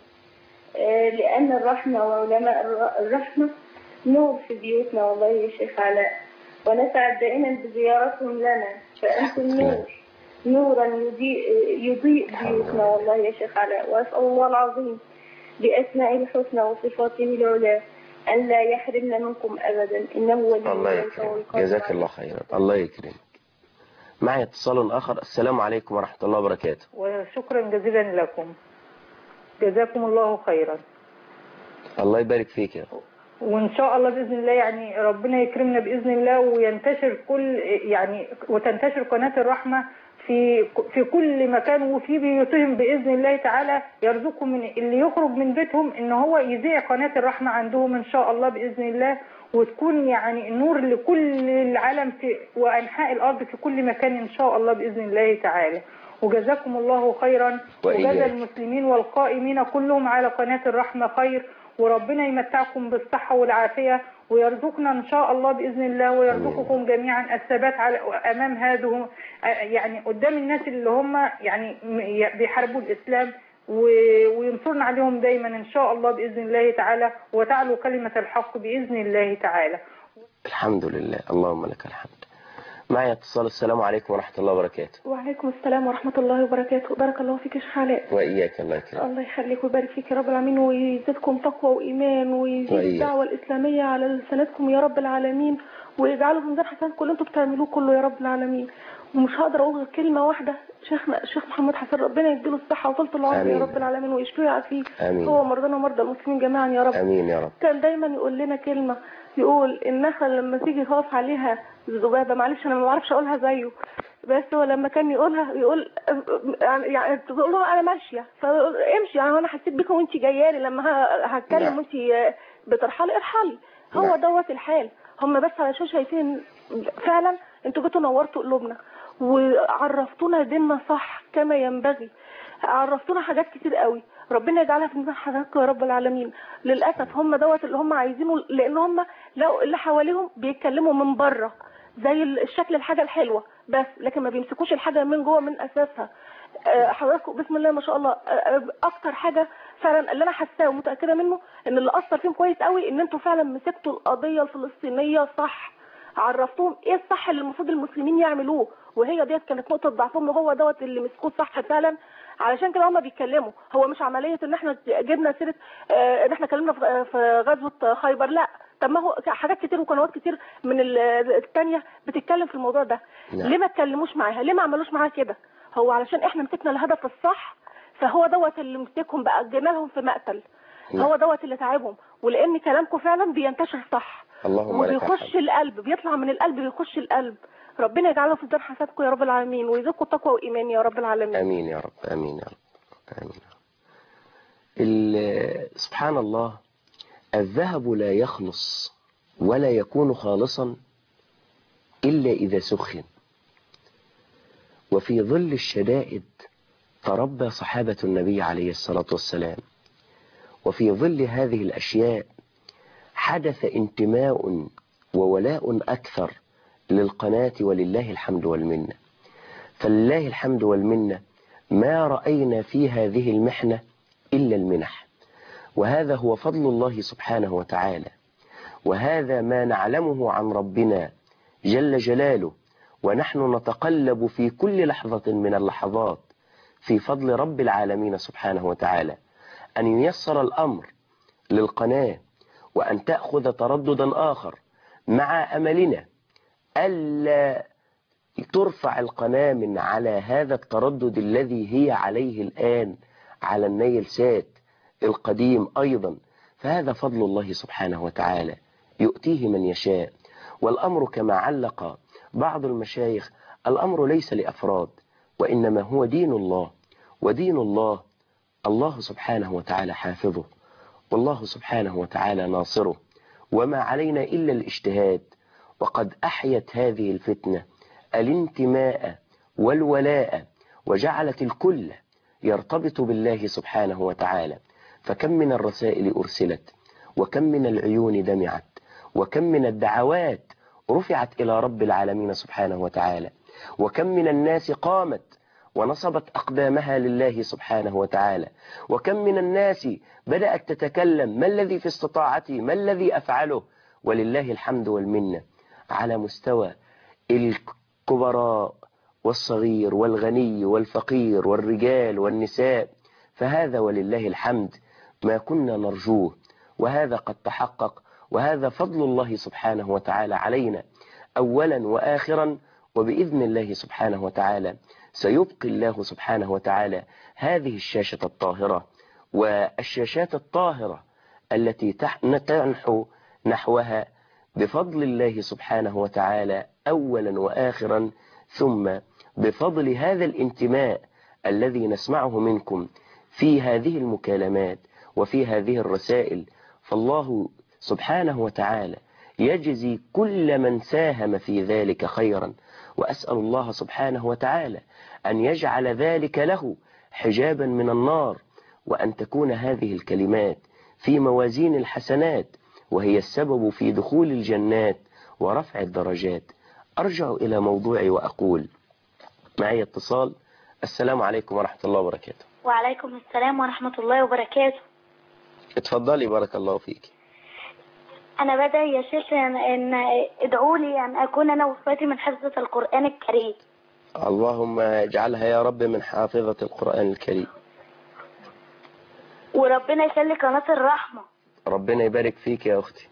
لأن الرحمة وعلماء الرحمة نور في بيوتنا والله يا شيخ علاء، ونسعد دائما بزيارتهم لنا، فأنتم نورا يضيء بيوتنا والله يا شيخ علاء. وأسأل الله العظيم بأسماء الحسنى وصفاته العلى أن لا يحرمنا منكم أبدا، إنه ولي الله يكرمك. جزاك الله خيرا. الله يكرمك. معي اتصال آخر. السلام عليكم ورحمة الله وبركاته. وشكرا جزيلا لكم، جزاكم الله خيرا. الله يبارك فيك يا رب. وإن شاء الله بإذن الله يعني ربنا يكرمنا بإذن الله وينتشر وتنتشر قناة الرحمة في كل مكان وفي بيوتهم بإذن الله تعالى. يرزقهم من اللي يخرج من بيتهم إن هو يذيع قناة الرحمة عندهم إن شاء الله بإذن الله، وتكون يعني نور لكل العالم في وأنحاء الأرض في كل مكان إن شاء الله بإذن الله تعالى. وجزاكم الله خيرا، وجزا المسلمين والقائمين كلهم على قناة الرحمة خير، وربنا يمتعكم بالصحة والعافية ويرزقنا إن شاء الله بإذن الله ويرزقكم جميعا الثبات أمام هذا يعني قدام الناس اللي هم يعني بيحاربوا الإسلام، وينصرنا عليهم دايما إن شاء الله بإذن الله تعالى، وتعلو كلمة الحق بإذن الله تعالى. الحمد لله، اللهم لك الحمد. معي اتصال. السلام عليكم ورحمة الله وبركاته. وعليكم السلام ورحمة الله وبركاته. بارك الله فيك يا شيخ علاء. وإياك. الله يكرمك. الله يخليك ويبارك فيك يا رب العالمين، ويزيدكم تقوى وإيمان، ويزيد الدعوة الإسلامية على لسانتكم يا رب العالمين، ويجعله في ميزان حسناتكم اللي انتم بتعملوه كله يا رب العالمين. ومش هقدر اقول غير كلمة واحدة، الشيخ محمد حسن ربنا يديله الصحة وطولة العمر يا رب العالمين ويشفيه ويعافيه، هو مرضانا ومرضى المسلمين جميعا يا رب. امين يا رب. كان دايما يقول لنا كلمة، يقول النخل لما تيجي تقف عليها ذبابه، معلش انا ما بعرفش اقولها زيه، بس هو لما كان يقولها يقول يعني تقول له انا ماشيه فامشي، يعني انا حسيت بيك وانت جايه لي لما هتكلم وانت بترحلي ارحلي. هو دوت الحال. هم بس علشان شايفين فعلا انتوا جيتوا نورتوا قلوبنا وعرفتونا ديننا صح كما ينبغي، عرفتونا حاجات كتير قوي، ربنا يجعلها في ميزان حسناتكم يا رب العالمين. للاسف هم دوت اللي هم عايزينه، لان هم لقوا اللي حواليهم بيتكلموا من بره زي الشكل الحاجه الحلوه بس، لكن ما بيمسكوش الحاجه من جوه من اساسها. حضراتكم بسم الله ما شاء الله اكتر حاجه فعلا اللي انا حاساه ومتاكده منه ان اللي اثر فيهم كويس قوي ان انتوا فعلا مسكتوا القضيه الفلسطينيه صح، عرفتوهم ايه الصح اللي المفروض المسلمين يعملوه، وهي ديت كانت نقطه ضعفهم وهو دوت اللي مسكوه صح فعلا. علشان كده هم بيتكلموا، هو مش عمليه ان احنا جبنا سيره ان احنا اتكلمنا في غزوه خيبر، لا، طب ما هو حاجات كتير وقنوات كتير من الثانيه بتتكلم في الموضوع ده. ليه ما اتكلموش معاها؟ ليه ما عملوش معاها كده؟ هو علشان احنا مسكنا الهدف الصح، فهو دوت اللي مسكهم بقى جينا لهم في مقتل. هو دوت اللي تعبهم، ولان كلامكم فعلا بينتشر صح وبيخش القلب، بيطلع من القلب بيخش القلب. ربنا يجعله في ميزان حسناتكم يا رب العالمين ويرزقكم تقوى وايمان يا رب العالمين. امين يا رب، امين يا رب، امين. سبحان الله، الذهب لا يخلص ولا يكون خالصا إلا إذا سخن. وفي ظل الشدائد تربى صحابة النبي عليه الصلاة والسلام، وفي ظل هذه الأشياء حدث انتماء وولاء أكثر للقناة، ولله الحمد والمنة. فلله الحمد والمنة ما رأينا في هذه المحنة إلا المنح، وهذا هو فضل الله سبحانه وتعالى، وهذا ما نعلمه عن ربنا جل جلاله، ونحن نتقلب في كل لحظة من اللحظات في فضل رب العالمين سبحانه وتعالى أن ييسر الأمر للقناة وأن تأخذ ترددا آخر، مع أملنا ألا ترفع القناة من على هذا التردد الذي هي عليه الآن على النيل سات القديم أيضا. فهذا فضل الله سبحانه وتعالى يؤتيه من يشاء. والأمر كما علق بعض المشايخ، الأمر ليس لأفراد، وإنما هو دين الله، ودين الله الله سبحانه وتعالى حافظه، والله سبحانه وتعالى ناصره، وما علينا إلا الاجتهاد. وقد أحيت هذه الفتنة الانتماء والولاء، وجعلت الكل يرتبط بالله سبحانه وتعالى. فكم من الرسائل أرسلت، وكم من العيون دمعت، وكم من الدعوات رفعت إلى رب العالمين سبحانه وتعالى، وكم من الناس قامت ونصبت أقدامها لله سبحانه وتعالى، وكم من الناس بدأت تتكلم ما الذي في استطاعتي، ما الذي أفعله. ولله الحمد والمنة على مستوى الكبراء والصغير والغني والفقير والرجال والنساء. فهذا ولله الحمد ما كنا نرجوه، وهذا قد تحقق، وهذا فضل الله سبحانه وتعالى علينا أولا وآخرا. وبإذن الله سبحانه وتعالى سيبقي الله سبحانه وتعالى هذه الشاشة الطاهرة والشاشات الطاهرة التي تنحو نحوها بفضل الله سبحانه وتعالى أولا وآخرا، ثم بفضل هذا الانتماء الذي نسمعه منكم في هذه المكالمات وفي هذه الرسائل. فالله سبحانه وتعالى يجزي كل من ساهم في ذلك خيرا، وأسأل الله سبحانه وتعالى أن يجعل ذلك له حجابا من النار، وأن تكون هذه الكلمات في موازين الحسنات، وهي السبب في دخول الجنات ورفع الدرجات. أرجع إلى موضوعي وأقول معي اتصال. السلام عليكم ورحمة الله وبركاته. وعليكم السلام ورحمة الله وبركاته. اتفضلي بارك الله فيك. أنا بدعي يا شيخ أن ادعوا لي أن أكون أنا وأخواتي من حفظة القرآن الكريم. اللهم اجعلها يا رب من حافظة القرآن الكريم. وربنا يخلي قناة الرحمة. ربنا يبارك فيك يا أختي،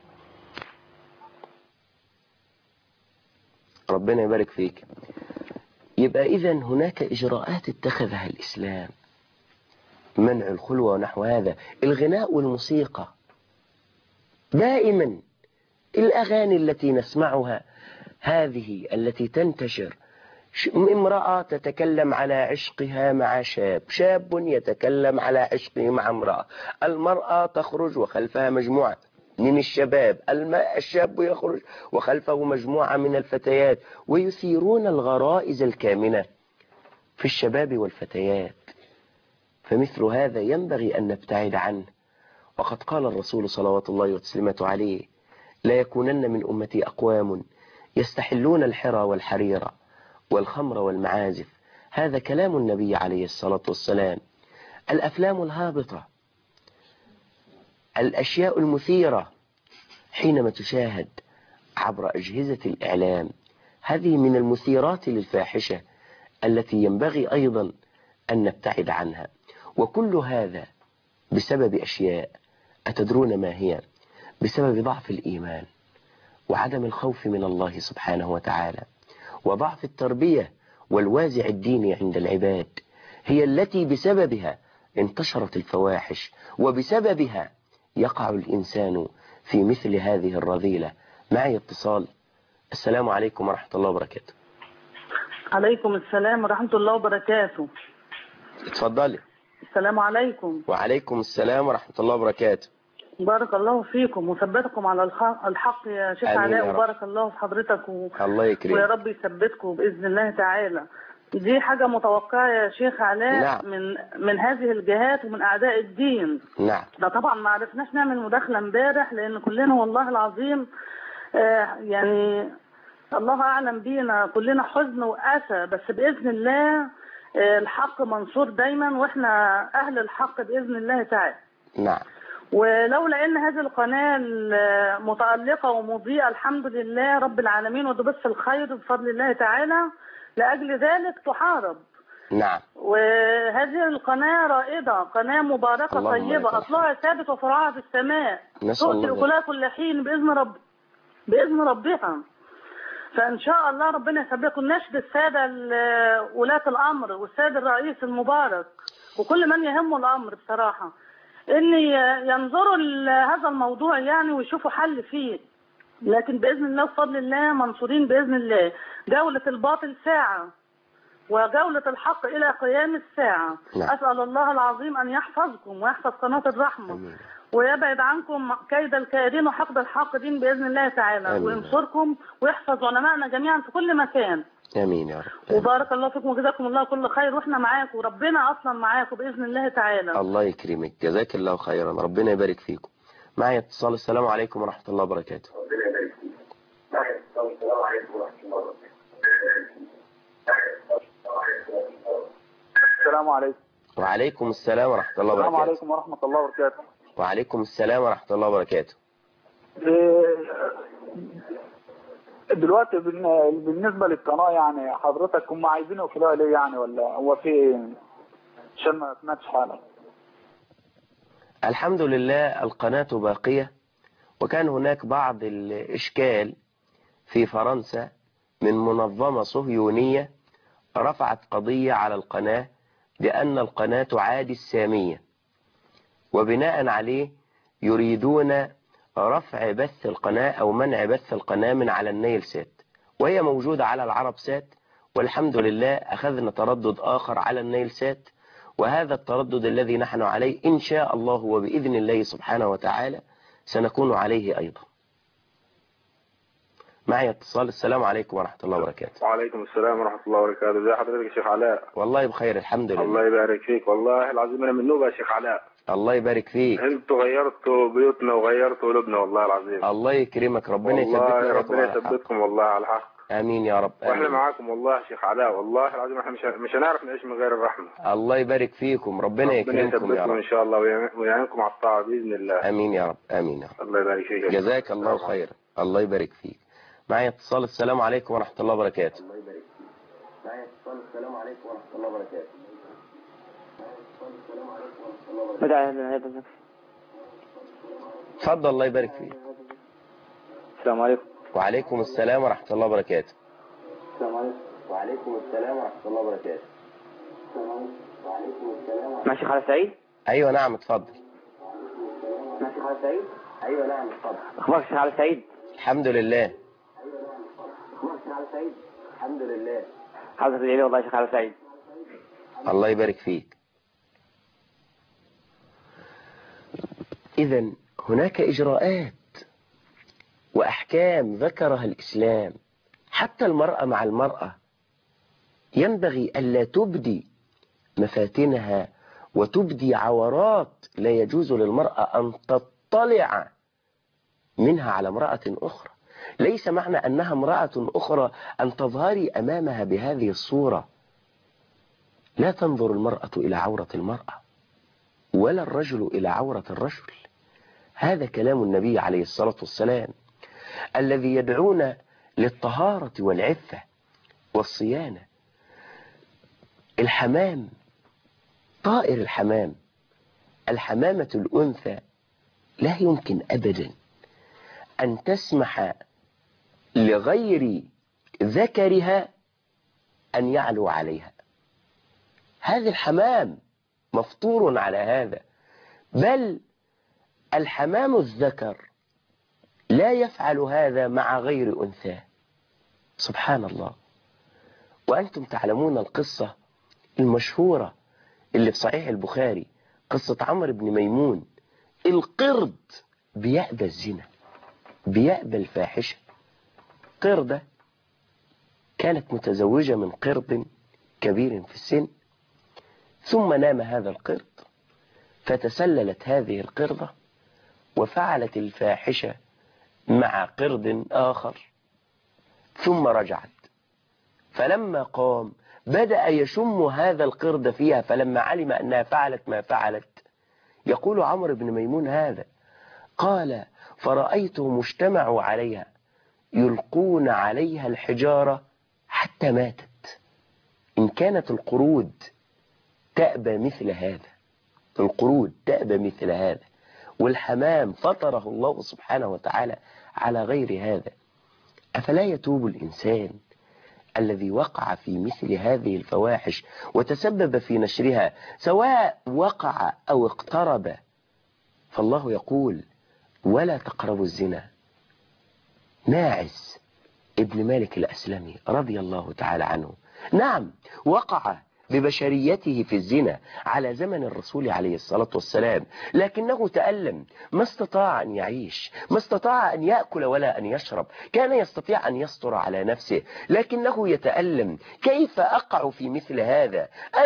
ربنا يبارك فيك. يبقى إذن هناك إجراءات اتخذها الإسلام، منع الخلوة ونحو هذا. الغناء والموسيقى دائما، الأغاني التي نسمعها هذه التي تنتشر، امرأة تتكلم على عشقها مع شاب، شاب يتكلم على عشقه مع امرأة، المرأة تخرج وخلفها مجموعة من الشباب، الشاب يخرج وخلفه مجموعة من الفتيات، ويثيرون الغرائز الكامنة في الشباب والفتيات. فمثل هذا ينبغي أن نبتعد عنه. وقد قال الرسول صلوات الله وتسليماته عليه: لا يكونن من أمتي أقوام يستحلون الحرى والحرير والخمر والمعازف. هذا كلام النبي عليه الصلاة والسلام. الأفلام الهابطة، الأشياء المثيرة حينما تشاهد عبر أجهزة الإعلام، هذه من المثيرات للفاحشة التي ينبغي أيضا أن نبتعد عنها. وكل هذا بسبب أشياء، أتدرون ما هي؟ بسبب ضعف الإيمان وعدم الخوف من الله سبحانه وتعالى، وضعف التربية والوازع الديني عند العباد، هي التي بسببها انتشرت الفواحش، وبسببها يقع الإنسان في مثل هذه الرذيلة. معي اتصال. السلام عليكم ورحمة الله وبركاته. عليكم السلام ورحمة الله وبركاته. اتفضلي. السلام عليكم. وعليكم السلام ورحمة الله وبركاته. بارك الله فيكم وثبتكم على الحق يا شيخ علاء، وبارك الله في حضرتك الله يكرمك، ويا رب يثبتكم بإذن الله تعالى. دي حاجة متوقعة يا شيخ علاء. نعم. من هذه الجهات ومن أعداء الدين. نعم. ده طبعا ما عرفناش نعمل مداخلة امبارح لأن كلنا والله العظيم يعني الله أعلم بينا كلنا حزن وأسى، بس بإذن الله الحق منصور دايما، وإحنا أهل الحق بإذن الله تعالى. نعم. ولولا ان هذه القناة متألقة ومضيئة الحمد لله رب العالمين وتبث الخير بفضل الله تعالى، لأجل ذلك تحارب. نعم. وهذه القناة رائدة، قناة مباركة طيبة، أطلعها ثابت وفرعها في السماء، تؤتي أكلها كل حين بإذن ربها. فإن شاء الله ربنا يثبتكم. نشد السادة ولاة الأمر والسيد الرئيس المبارك وكل من يهمه الأمر بصراحة ان ينظروا لهذا الموضوع يعني ويشوفوا حل فيه، لكن باذن الله بفضل الله منصورين باذن الله. جولة الباطل ساعة وجولة الحق الى قيام الساعة. نعم. اسال الله العظيم ان يحفظكم ويحفظ قناة الرحمة. أمين. ويبعد عنكم كيد الكائدين وحقد الحاقدين باذن الله تعالى. أمين. وينصركم ويحفظ علمائنا جميعا في كل مكان. امين يا رب. وبارك الله فيكم وجزاكم الله كل خير، واحنا معاكم وربنا اصلا معاكم باذن الله تعالى. الله يكرمك، جزاك الله خيرا، ربنا يبارك فيكم. معي اتصال. السلام عليكم ورحمة الله وبركاته. ربنا يبارك فيك. معي اتصال. السلام عليكم ورحمة الله وبركاته. السلام عليكم. وعليكم السلام ورحمة الله وبركاته. السلام عليكم ورحمة الله وبركاته. وعليكم السلام ورحمة الله وبركاته. دلوقتي بالنسبة للقناة يعني حضرتك هم عايزين يوصلوها ليه يعني، ولا هو في عشان ما سمعتش حالك؟ الحمد لله القناة باقية، وكان هناك بعض الإشكال في فرنسا من منظمة صهيونية رفعت قضية على القناة بأن القناة تعادي السامية، وبناء عليه يريدون رفع بث القناة أو منع بث القناة من على النيل سات، وهي موجودة على العرب سات، والحمد لله أخذنا تردد آخر على النيل سات، وهذا التردد الذي نحن عليه إن شاء الله وبإذن الله سبحانه وتعالى سنكون عليه أيضا. معي اتصال. السلام عليكم ورحمة الله وبركاته. وعليكم السلام ورحمة الله وبركاته. ازي حضرتك يا شيخ علاء؟ والله بخير الحمد لله. الله يبارك فيك، والله العظيم أنا من نوبة يا شيخ علاء. الله يبارك فيك. انتوا غيرتوا بيوتنا وغيرتوا قلوبنا والله العظيم. الله يكرمك، ربنا يثبتنا. ربنا يثبتكم والله على الحق. امين يا رب. واحنا معاكم والله يا شيخ علاء، والله العظيم احنا مش هنعرف نعيش من غير الرحمة. الله يبارك فيكم، ربنا يكرمكم يا رب ان شاء الله ويعينكم على الطاعة بإذن الله. امين يا رب. امين يا رب. الله يبارك فيك. جزاك الله خيرا. الله يبارك فيك. معي اتصال. السلام عليكم ورحمة الله وبركاته. الله يبارك فيك. معي اتصال. السلام عليكم ورحمة الله وبركاته. السلام عليكم ورحمة الله وبركاته. اتفضل. الله يبارك فيك. السلام عليكم. وعليكم السلام ورحمة الله وبركاته. السلام عليكم. وعليكم السلام ورحمة الله وبركاته. وعليكم السلام. ماشي خالد سعيد؟ ايوه نعم اتفضل. ماشي خالد سعيد؟ ايوه نعم اتفضل. اخبارك يا شيخ خالد سعيد؟ الحمد لله. سعيد؟ الحمد لله. حضرتك إيه والله يا شيخ على سعيد. الله يبارك فيك. إذن هناك إجراءات وأحكام ذكرها الإسلام. حتى المرأة مع المرأة ينبغي ألا تبدي مفاتنها وتبدي عورات لا يجوز للمرأة أن تطلع منها على امرأة أخرى. ليس معنى أنها امرأة أخرى أن تظهري أمامها بهذه الصورة. لا تنظر المرأة إلى عورة المرأة ولا الرجل إلى عورة الرجل. هذا كلام النبي عليه الصلاة والسلام الذي يدعونا للطهارة والعفة والصيانة. الحمام، طائر الحمام، الحمامة الأنثى لا يمكن أبدا أن تسمح لغير ذكرها أن يعلو عليها. هذا الحمام مفطور على هذا. بل الحمام الذكر لا يفعل هذا مع غير أنثى. سبحان الله. وأنتم تعلمون القصة المشهورة اللي في صحيح البخاري، قصة عمرو بن ميمون. القرد بيأبى الزنا، بيأبى الفاحشة. قردة كانت متزوجة من قرد كبير في السن، ثم نام هذا القرد، فتسللت هذه القردة وفعلت الفاحشة مع قرد آخر، ثم رجعت. فلما قام بدأ يشم هذا القرد فيها، فلما علم أنها فعلت ما فعلت، يقول عمرو بن ميمون هذا، قال: فرأيتهم اجتمعوا عليها يلقون عليها الحجارة حتى ماتت. إن كانت القرود تأبى مثل هذا، القرود تأبى مثل هذا، والحمام فطره الله سبحانه وتعالى على غير هذا، أفلا يتوب الإنسان الذي وقع في مثل هذه الفواحش وتسبب في نشرها، سواء وقع أو اقترب؟ فالله يقول: ولا تقربوا الزنا. ماعز ابن مالك الأسلمي رضي الله تعالى عنه، نعم وقع ببشريته في الزنا على زمن الرسول عليه الصلاة والسلام، لكنه تألم، ما استطاع أن يعيش، ما استطاع أن يأكل ولا أن يشرب. كان يستطيع أن يستر على نفسه لكنه يتألم. كيف أقع في مثل هذا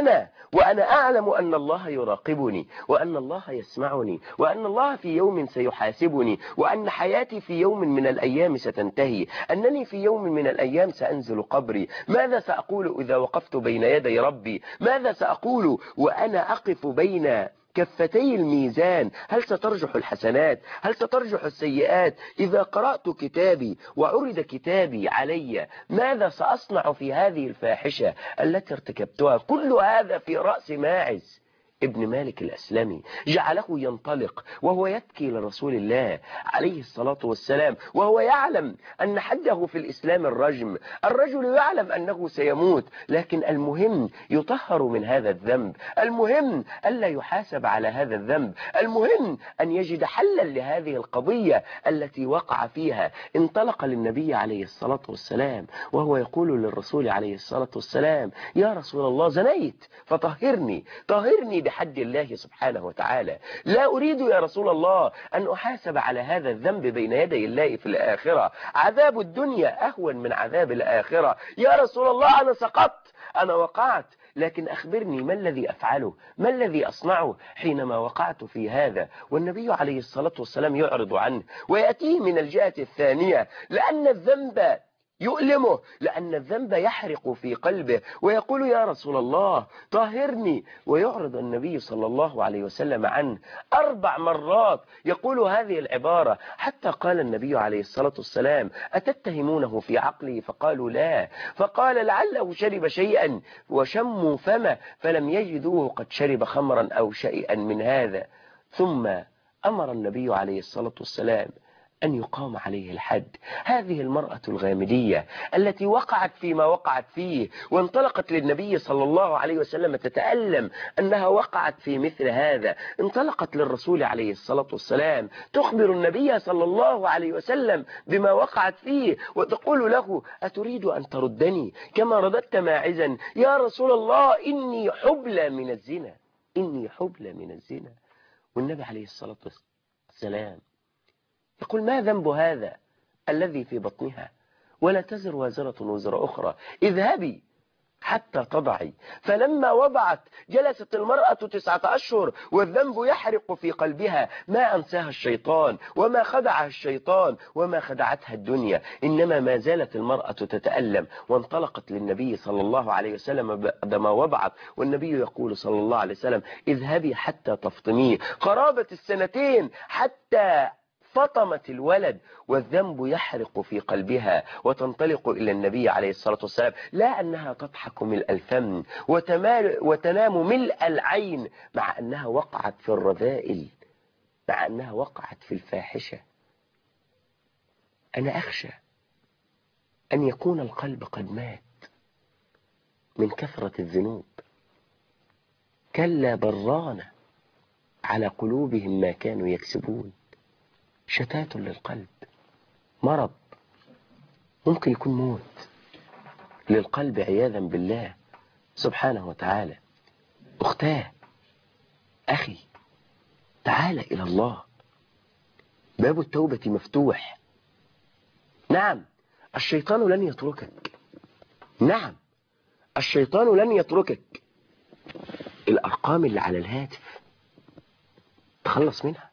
وأنا أعلم أن الله يراقبني، وأن الله يسمعني، وأن الله في يوم سيحاسبني، وأن حياتي في يوم من الأيام ستنتهي، أنني في يوم من الأيام سأنزل قبري. ماذا سأقول إذا وقفت بين يدي ربي؟ ماذا سأقول وأنا أقف بين كفتي الميزان؟ هل سترجح الحسنات؟ هل سترجح السيئات؟ إذا قرأت كتابي وعرض كتابي علي، ماذا سأصنع في هذه الفاحشة التي ارتكبتها؟ كل هذا في رأس ماعز ابن مالك الأسلمي، جعله ينطلق وهو يبكي لرسول الله عليه الصلاة والسلام، وهو يعلم أن حده في الإسلام الرجم. الرجل يعلم أنه سيموت، لكن المهم يطهر من هذا الذنب، المهم ألا يحاسب على هذا الذنب، المهم أن يجد حلا لهذه القضية التي وقع فيها. انطلق للنبي عليه الصلاة والسلام وهو يقول للرسول عليه الصلاة والسلام: يا رسول الله، زنيت فطهرني، طهرني بحد الله سبحانه وتعالى. لا أريد يا رسول الله أن أحاسب على هذا الذنب بين يدي الله في الآخرة. عذاب الدنيا أهون من عذاب الآخرة. يا رسول الله، أنا سقطت، أنا وقعت، لكن أخبرني ما الذي أفعله، ما الذي أصنعه حينما وقعت في هذا؟ والنبي عليه الصلاة والسلام يعرض عنه ويأتيه من الجهة الثانية، لأن الذنب يؤلمه، لأن الذنب يحرق في قلبه، ويقول: يا رسول الله طهرني. ويعرض النبي صلى الله عليه وسلم عنه 4 مرات يقول هذه العبارة، حتى قال النبي عليه الصلاة والسلام: أتتهمونه في عقله؟ فقالوا لا. فقال: لعله شرب شيئا وشموا فمه فلم يجدوه قد شرب خمرا أو شيئا من هذا. ثم أمر النبي عليه الصلاة والسلام أن يقام عليه الحد. هذه المرأة الغامدية التي وقعت فيما وقعت فيه وانطلقت للنبي صلى الله عليه وسلم تتألم أنها وقعت في مثل هذا، انطلقت للرسول عليه الصلاة والسلام تخبر النبي صلى الله عليه وسلم بما وقعت فيه وتقول له: أتريد أن تردني كما رددت ماعزا؟ يا رسول الله إني حبلى من الزنا، إني حبلى من الزنا. والنبي عليه الصلاة والسلام يقول: ما ذنب هذا الذي في بطنها؟ ولا تزر وازرة وزر أخرى، اذهبي حتى تضعي. فلما وضعت جلست المرأة 9 أشهر والذنب يحرق في قلبها. ما أنساها الشيطان وما خدعها الشيطان وما خدعتها الدنيا، إنما ما زالت المرأة تتألم. وانطلقت للنبي صلى الله عليه وسلم بعدما وضعت، والنبي يقول صلى الله عليه وسلم: اذهبي حتى تفطميه. قرابة السنتين حتى فطمت الولد والذنب يحرق في قلبها، وتنطلق إلى النبي عليه الصلاة والسلام، لا أنها تضحك ملء الفم وتنام ملء العين، مع أنها وقعت في الرذائل، مع أنها وقعت في الفاحشة. أنا أخشى أن يكون القلب قد مات من كثرة الذنوب. كلا بران على قلوبهم ما كانوا يكسبون. شتات للقلب، مرض، ممكن يكون موت للقلب عياذا بالله سبحانه وتعالى. أختاه، أخي، تعال إلى الله، باب التوبة مفتوح. نعم الشيطان لن يتركك، نعم الشيطان لن يتركك. الأرقام اللي على الهاتف تخلص منها،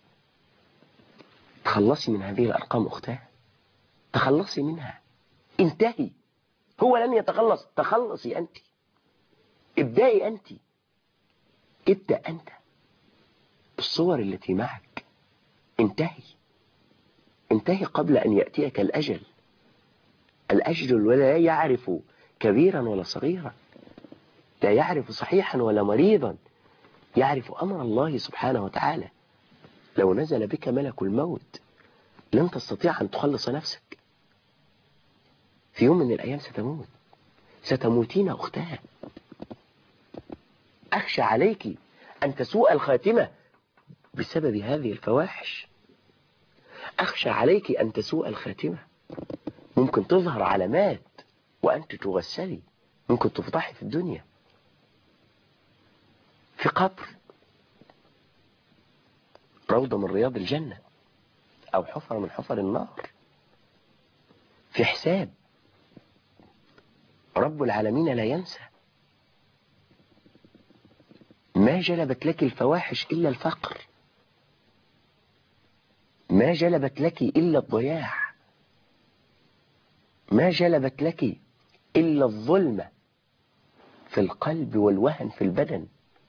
تخلصي من هذه الأرقام أختاه، تخلصي منها، انتهي. هو لن يتخلص، تخلصي أنت، ابدأي أنت، ابدأ أنت بالصور التي معك. انتهي، انتهي قبل أن يأتيك الأجل. الأجل ولا يعرف كبيرا ولا صغيرا، لا يعرف صحيحا ولا مريضا، يعرف أمر الله سبحانه وتعالى. لو نزل بك ملك الموت لن تستطيع أن تخلص نفسك. في يوم من الأيام ستموت، ستموتين أختها. أخشى عليك أن تسوء الخاتمة بسبب هذه الفواحش، أخشى عليك أن تسوء الخاتمة. ممكن تظهر علامات وأنت تغسلي، ممكن تفضحي في الدنيا، في قبر، روضة من رياض الجنة، أو حفرة من حفر النار، في حساب. رب العالمين لا ينسى. ما جلبت لك الفواحش إلا الفقر، ما جلبت لك إلا الضياع، ما جلبت لك إلا الظلمة في القلب والوهن في البدن.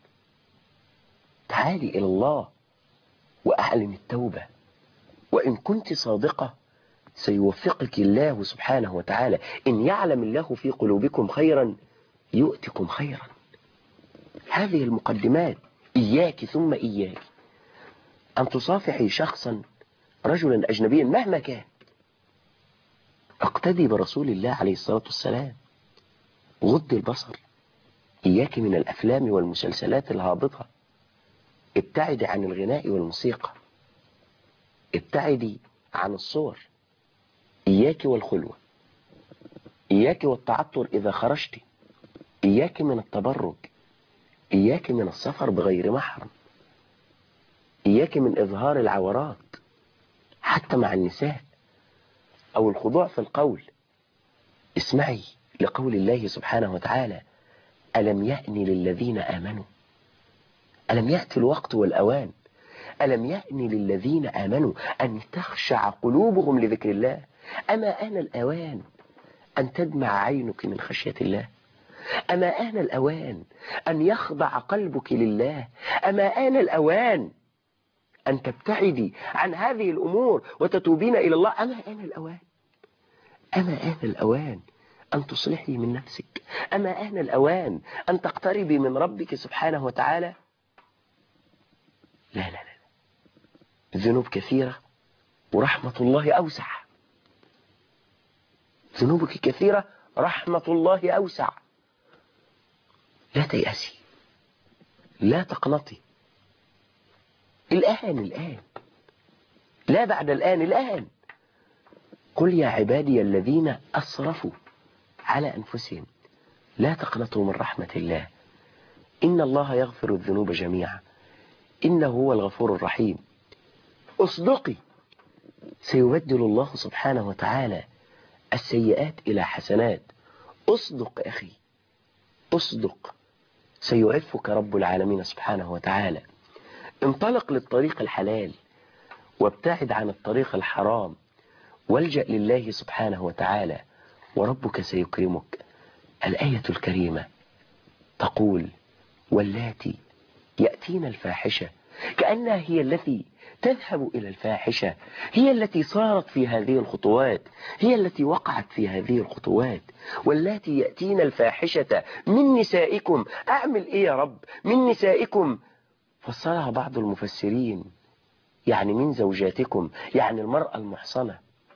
تعالي إلى الله وأعلن التوبة، وإن كنت صادقة سيوفقك الله سبحانه وتعالى. إن يعلم الله في قلوبكم خيرا يؤتكم خيرا. هذه المقدمات، إياك ثم إياك أن تصافحي شخصا، رجلا أجنبيا مهما كان. اقتدي برسول الله عليه الصلاة والسلام، غض البصر، إياك من الأفلام والمسلسلات الهابطة، ابتعدي عن الغناء والموسيقى، ابتعدي عن الصور، إياك والخلوة، إياك والتعطر إذا خرجت، إياك من التبرج، إياك من السفر بغير محرم، إياك من إظهار العورات حتى مع النساء، أو الخضوع في القول. اسمعي لقول الله سبحانه وتعالى: ألم يأن للذين آمنوا، ألم يأتي الوقت والأوان، ألم يأن للذين آمنوا أن تخشع قلوبهم لذكر الله. أما آن الأوان أن تدمع عينك من خشية الله؟ أما آن الأوان أن يخضع قلبك لله؟ أما آن الأوان أن تبتعدي عن هذه الأمور وتتوبين إلى الله؟ أما آن الأوان، أما آن الأوان أن تصلحي من نفسك؟ أما آن الأوان أن تقتربي من ربك سبحانه وتعالى؟ لا لا لا، الذنوب كثيرة ورحمة الله أوسع. ذنوبك كثيرة، رحمة الله أوسع. لا تيأسي، لا تقنطي. الآن لا بعد الآن. قل يا عبادي الذين أسرفوا على أنفسهم لا تقنطوا من رحمة الله إن الله يغفر الذنوب جميعا إنه هو الغفور الرحيم. اصدقي، سيبدل الله سبحانه وتعالى السيئات إلى حسنات. اصدق أخي، اصدق، سيعفك رب العالمين سبحانه وتعالى. انطلق للطريق الحلال وابتعد عن الطريق الحرام، والجأ لله سبحانه وتعالى وربك سيكرمك. الآية الكريمة تقول: واللاتي يأتين الفاحشة، كأنها هي التي تذهب إلى الفاحشة، هي التي صارت في هذه الخطوات، هي التي وقعت في هذه الخطوات. واللاتي يأتين الفاحشة من نسائكم. أعمل إيه يا رب؟ من نسائكم، فسرها بعض المفسرين يعني من زوجاتكم، يعني المرأة المحصنة.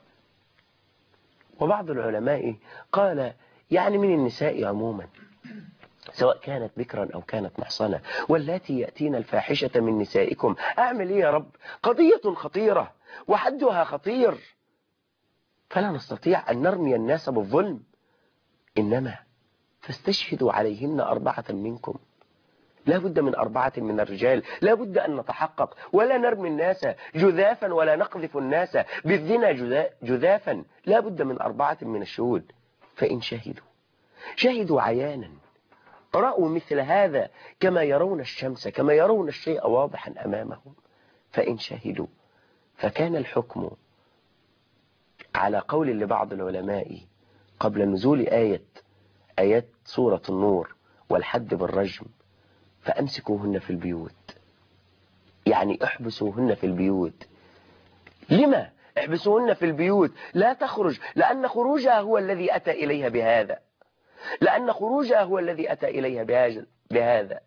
وبعض العلماء قال يعني من النساء عموما، سواء كانت بكرا أو كانت محصنة. واللاتي يأتين الفاحشة من نسائكم. أعمل إيه يا رب؟ قضية خطيرة وحدها خطير، فلا نستطيع أن نرمي الناس بالظلم، إنما فاستشهدوا عليهن 4 منكم. لا بد من 4 من الرجال، لا بد أن نتحقق، ولا نرمي الناس جذافا ولا نقذف الناس بالزنا جذافا. لا بد من 4 من الشهود. فإن شهدوا عيانا، رأوا مثل هذا كما يرون الشمس، كما يرون الشيء واضحا أمامهم، فإن شهدوا فكان الحكم على قول لبعض العلماء قبل نزول آيات سورة النور والحد بالرجم: فأمسكوهن في البيوت، يعني احبسوهن في البيوت. لما احبسوهن في البيوت؟ لا تخرج، لأن خروجها هو الذي أتى إليها بهذا، لأن خروجها هو الذي أتى إليها بهذا.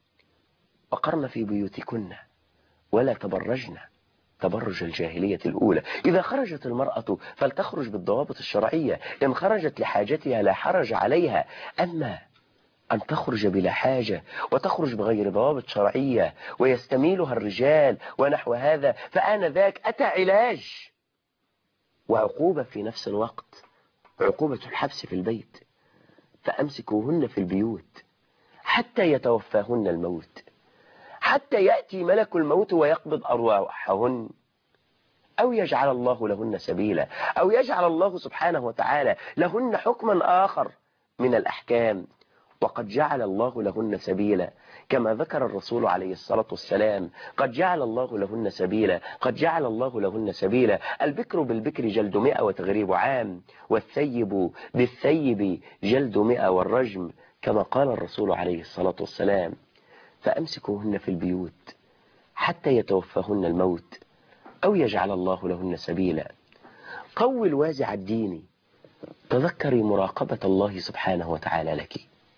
وقرن في بيوتكن ولا تبرجن تبرج الجاهلية الأولى. إذا خرجت المرأة فلتخرج بالضوابط الشرعية، إن خرجت لحاجتها لا حرج عليها. أما أن تخرج بلا حاجة وتخرج بغير ضوابط شرعية ويستميلها الرجال ونحو هذا، فآنذاك أتى علاج وعقوبة في نفس الوقت، عقوبة الحبس في البيت. فأمسكوهن في البيوت حتى يتوفاهن الموت، حتى يأتي ملك الموت ويقبض أرواحهن، أو يجعل الله لهن سبيلا، أو يجعل الله سبحانه وتعالى لهن حكما آخر من الأحكام. وقد جعل الله لهن سبيلا كما ذكر الرسول عليه الصلاة والسلام: قد جعل الله لهن سبيلا، قد جعل الله لهن سبيلا. البكر بالبكر جلد 100 وتغريب عام، والثيب بالثيب جلد 100 والرجم، كما قال الرسول عليه الصلاة والسلام. فأمسكوهن في البيوت حتى يتوفاهن الموت، أو يجعل الله لهن سبيلا. قوي الوازع الديني، تذكري مراقبة الله سبحانه وتعالى لك،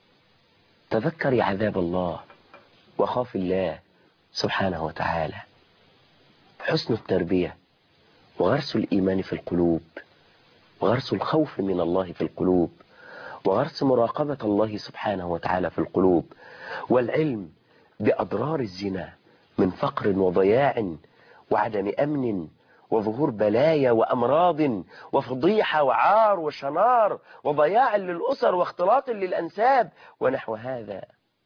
تذكري عذاب الله وخاف الله سبحانه وتعالى. حسن التربية وغرس الإيمان في القلوب، وغرس الخوف من الله في القلوب، وغرس مراقبة الله سبحانه وتعالى في القلوب، والعلم بأضرار الزنا من فقر وضياع وعدم أمن وظهور بلايا وأمراض وفضيحة وعار وشنار وضياع للأسر واختلاط للأنساب ونحو هذا.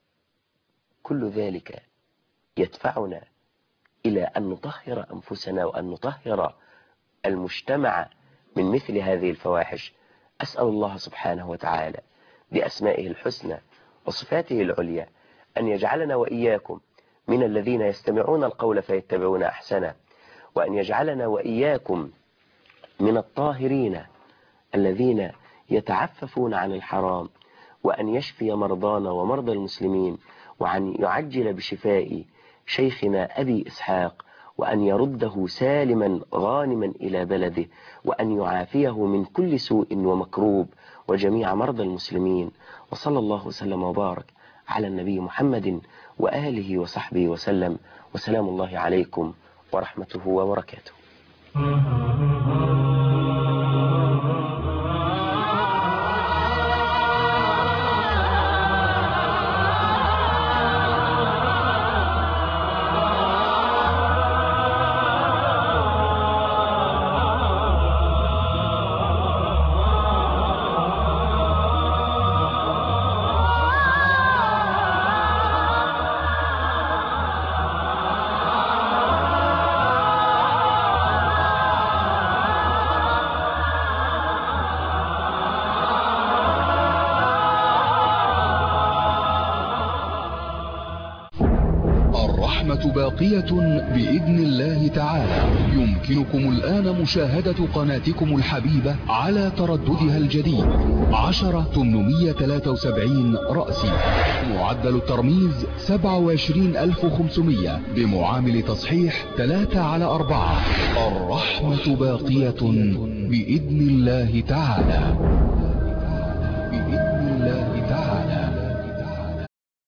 كل ذلك يدفعنا إلى أن نطهر أنفسنا وأن نطهر المجتمع من مثل هذه الفواحش. أسأل الله سبحانه وتعالى بأسمائه الحسنى وصفاته العليا أن يجعلنا وإياكم من الذين يستمعون القول فيتبعون أحسنه، وأن يجعلنا وإياكم من الطاهرين الذين يتعففون عن الحرام، وأن يشفي مرضانا ومرضى المسلمين، وأن يعجل بشفاء شيخنا أبي إسحاق، وأن يرده سالما غانما إلى بلده، وأن يعافيه من كل سوء ومكروب، وجميع مرضى المسلمين. وصلى الله وسلم وبارك على النبي محمد وآله وصحبه وسلم، وسلام الله عليكم ورحمته وبركاته. باقية بإذن الله تعالى. يمكنكم الآن مشاهدة قناتكم الحبيبة على ترددها الجديد 10873 رأسي. معدل الترميز 27500 بمعامل تصحيح 3/4. الرحمة باقية بإذن الله تعالى.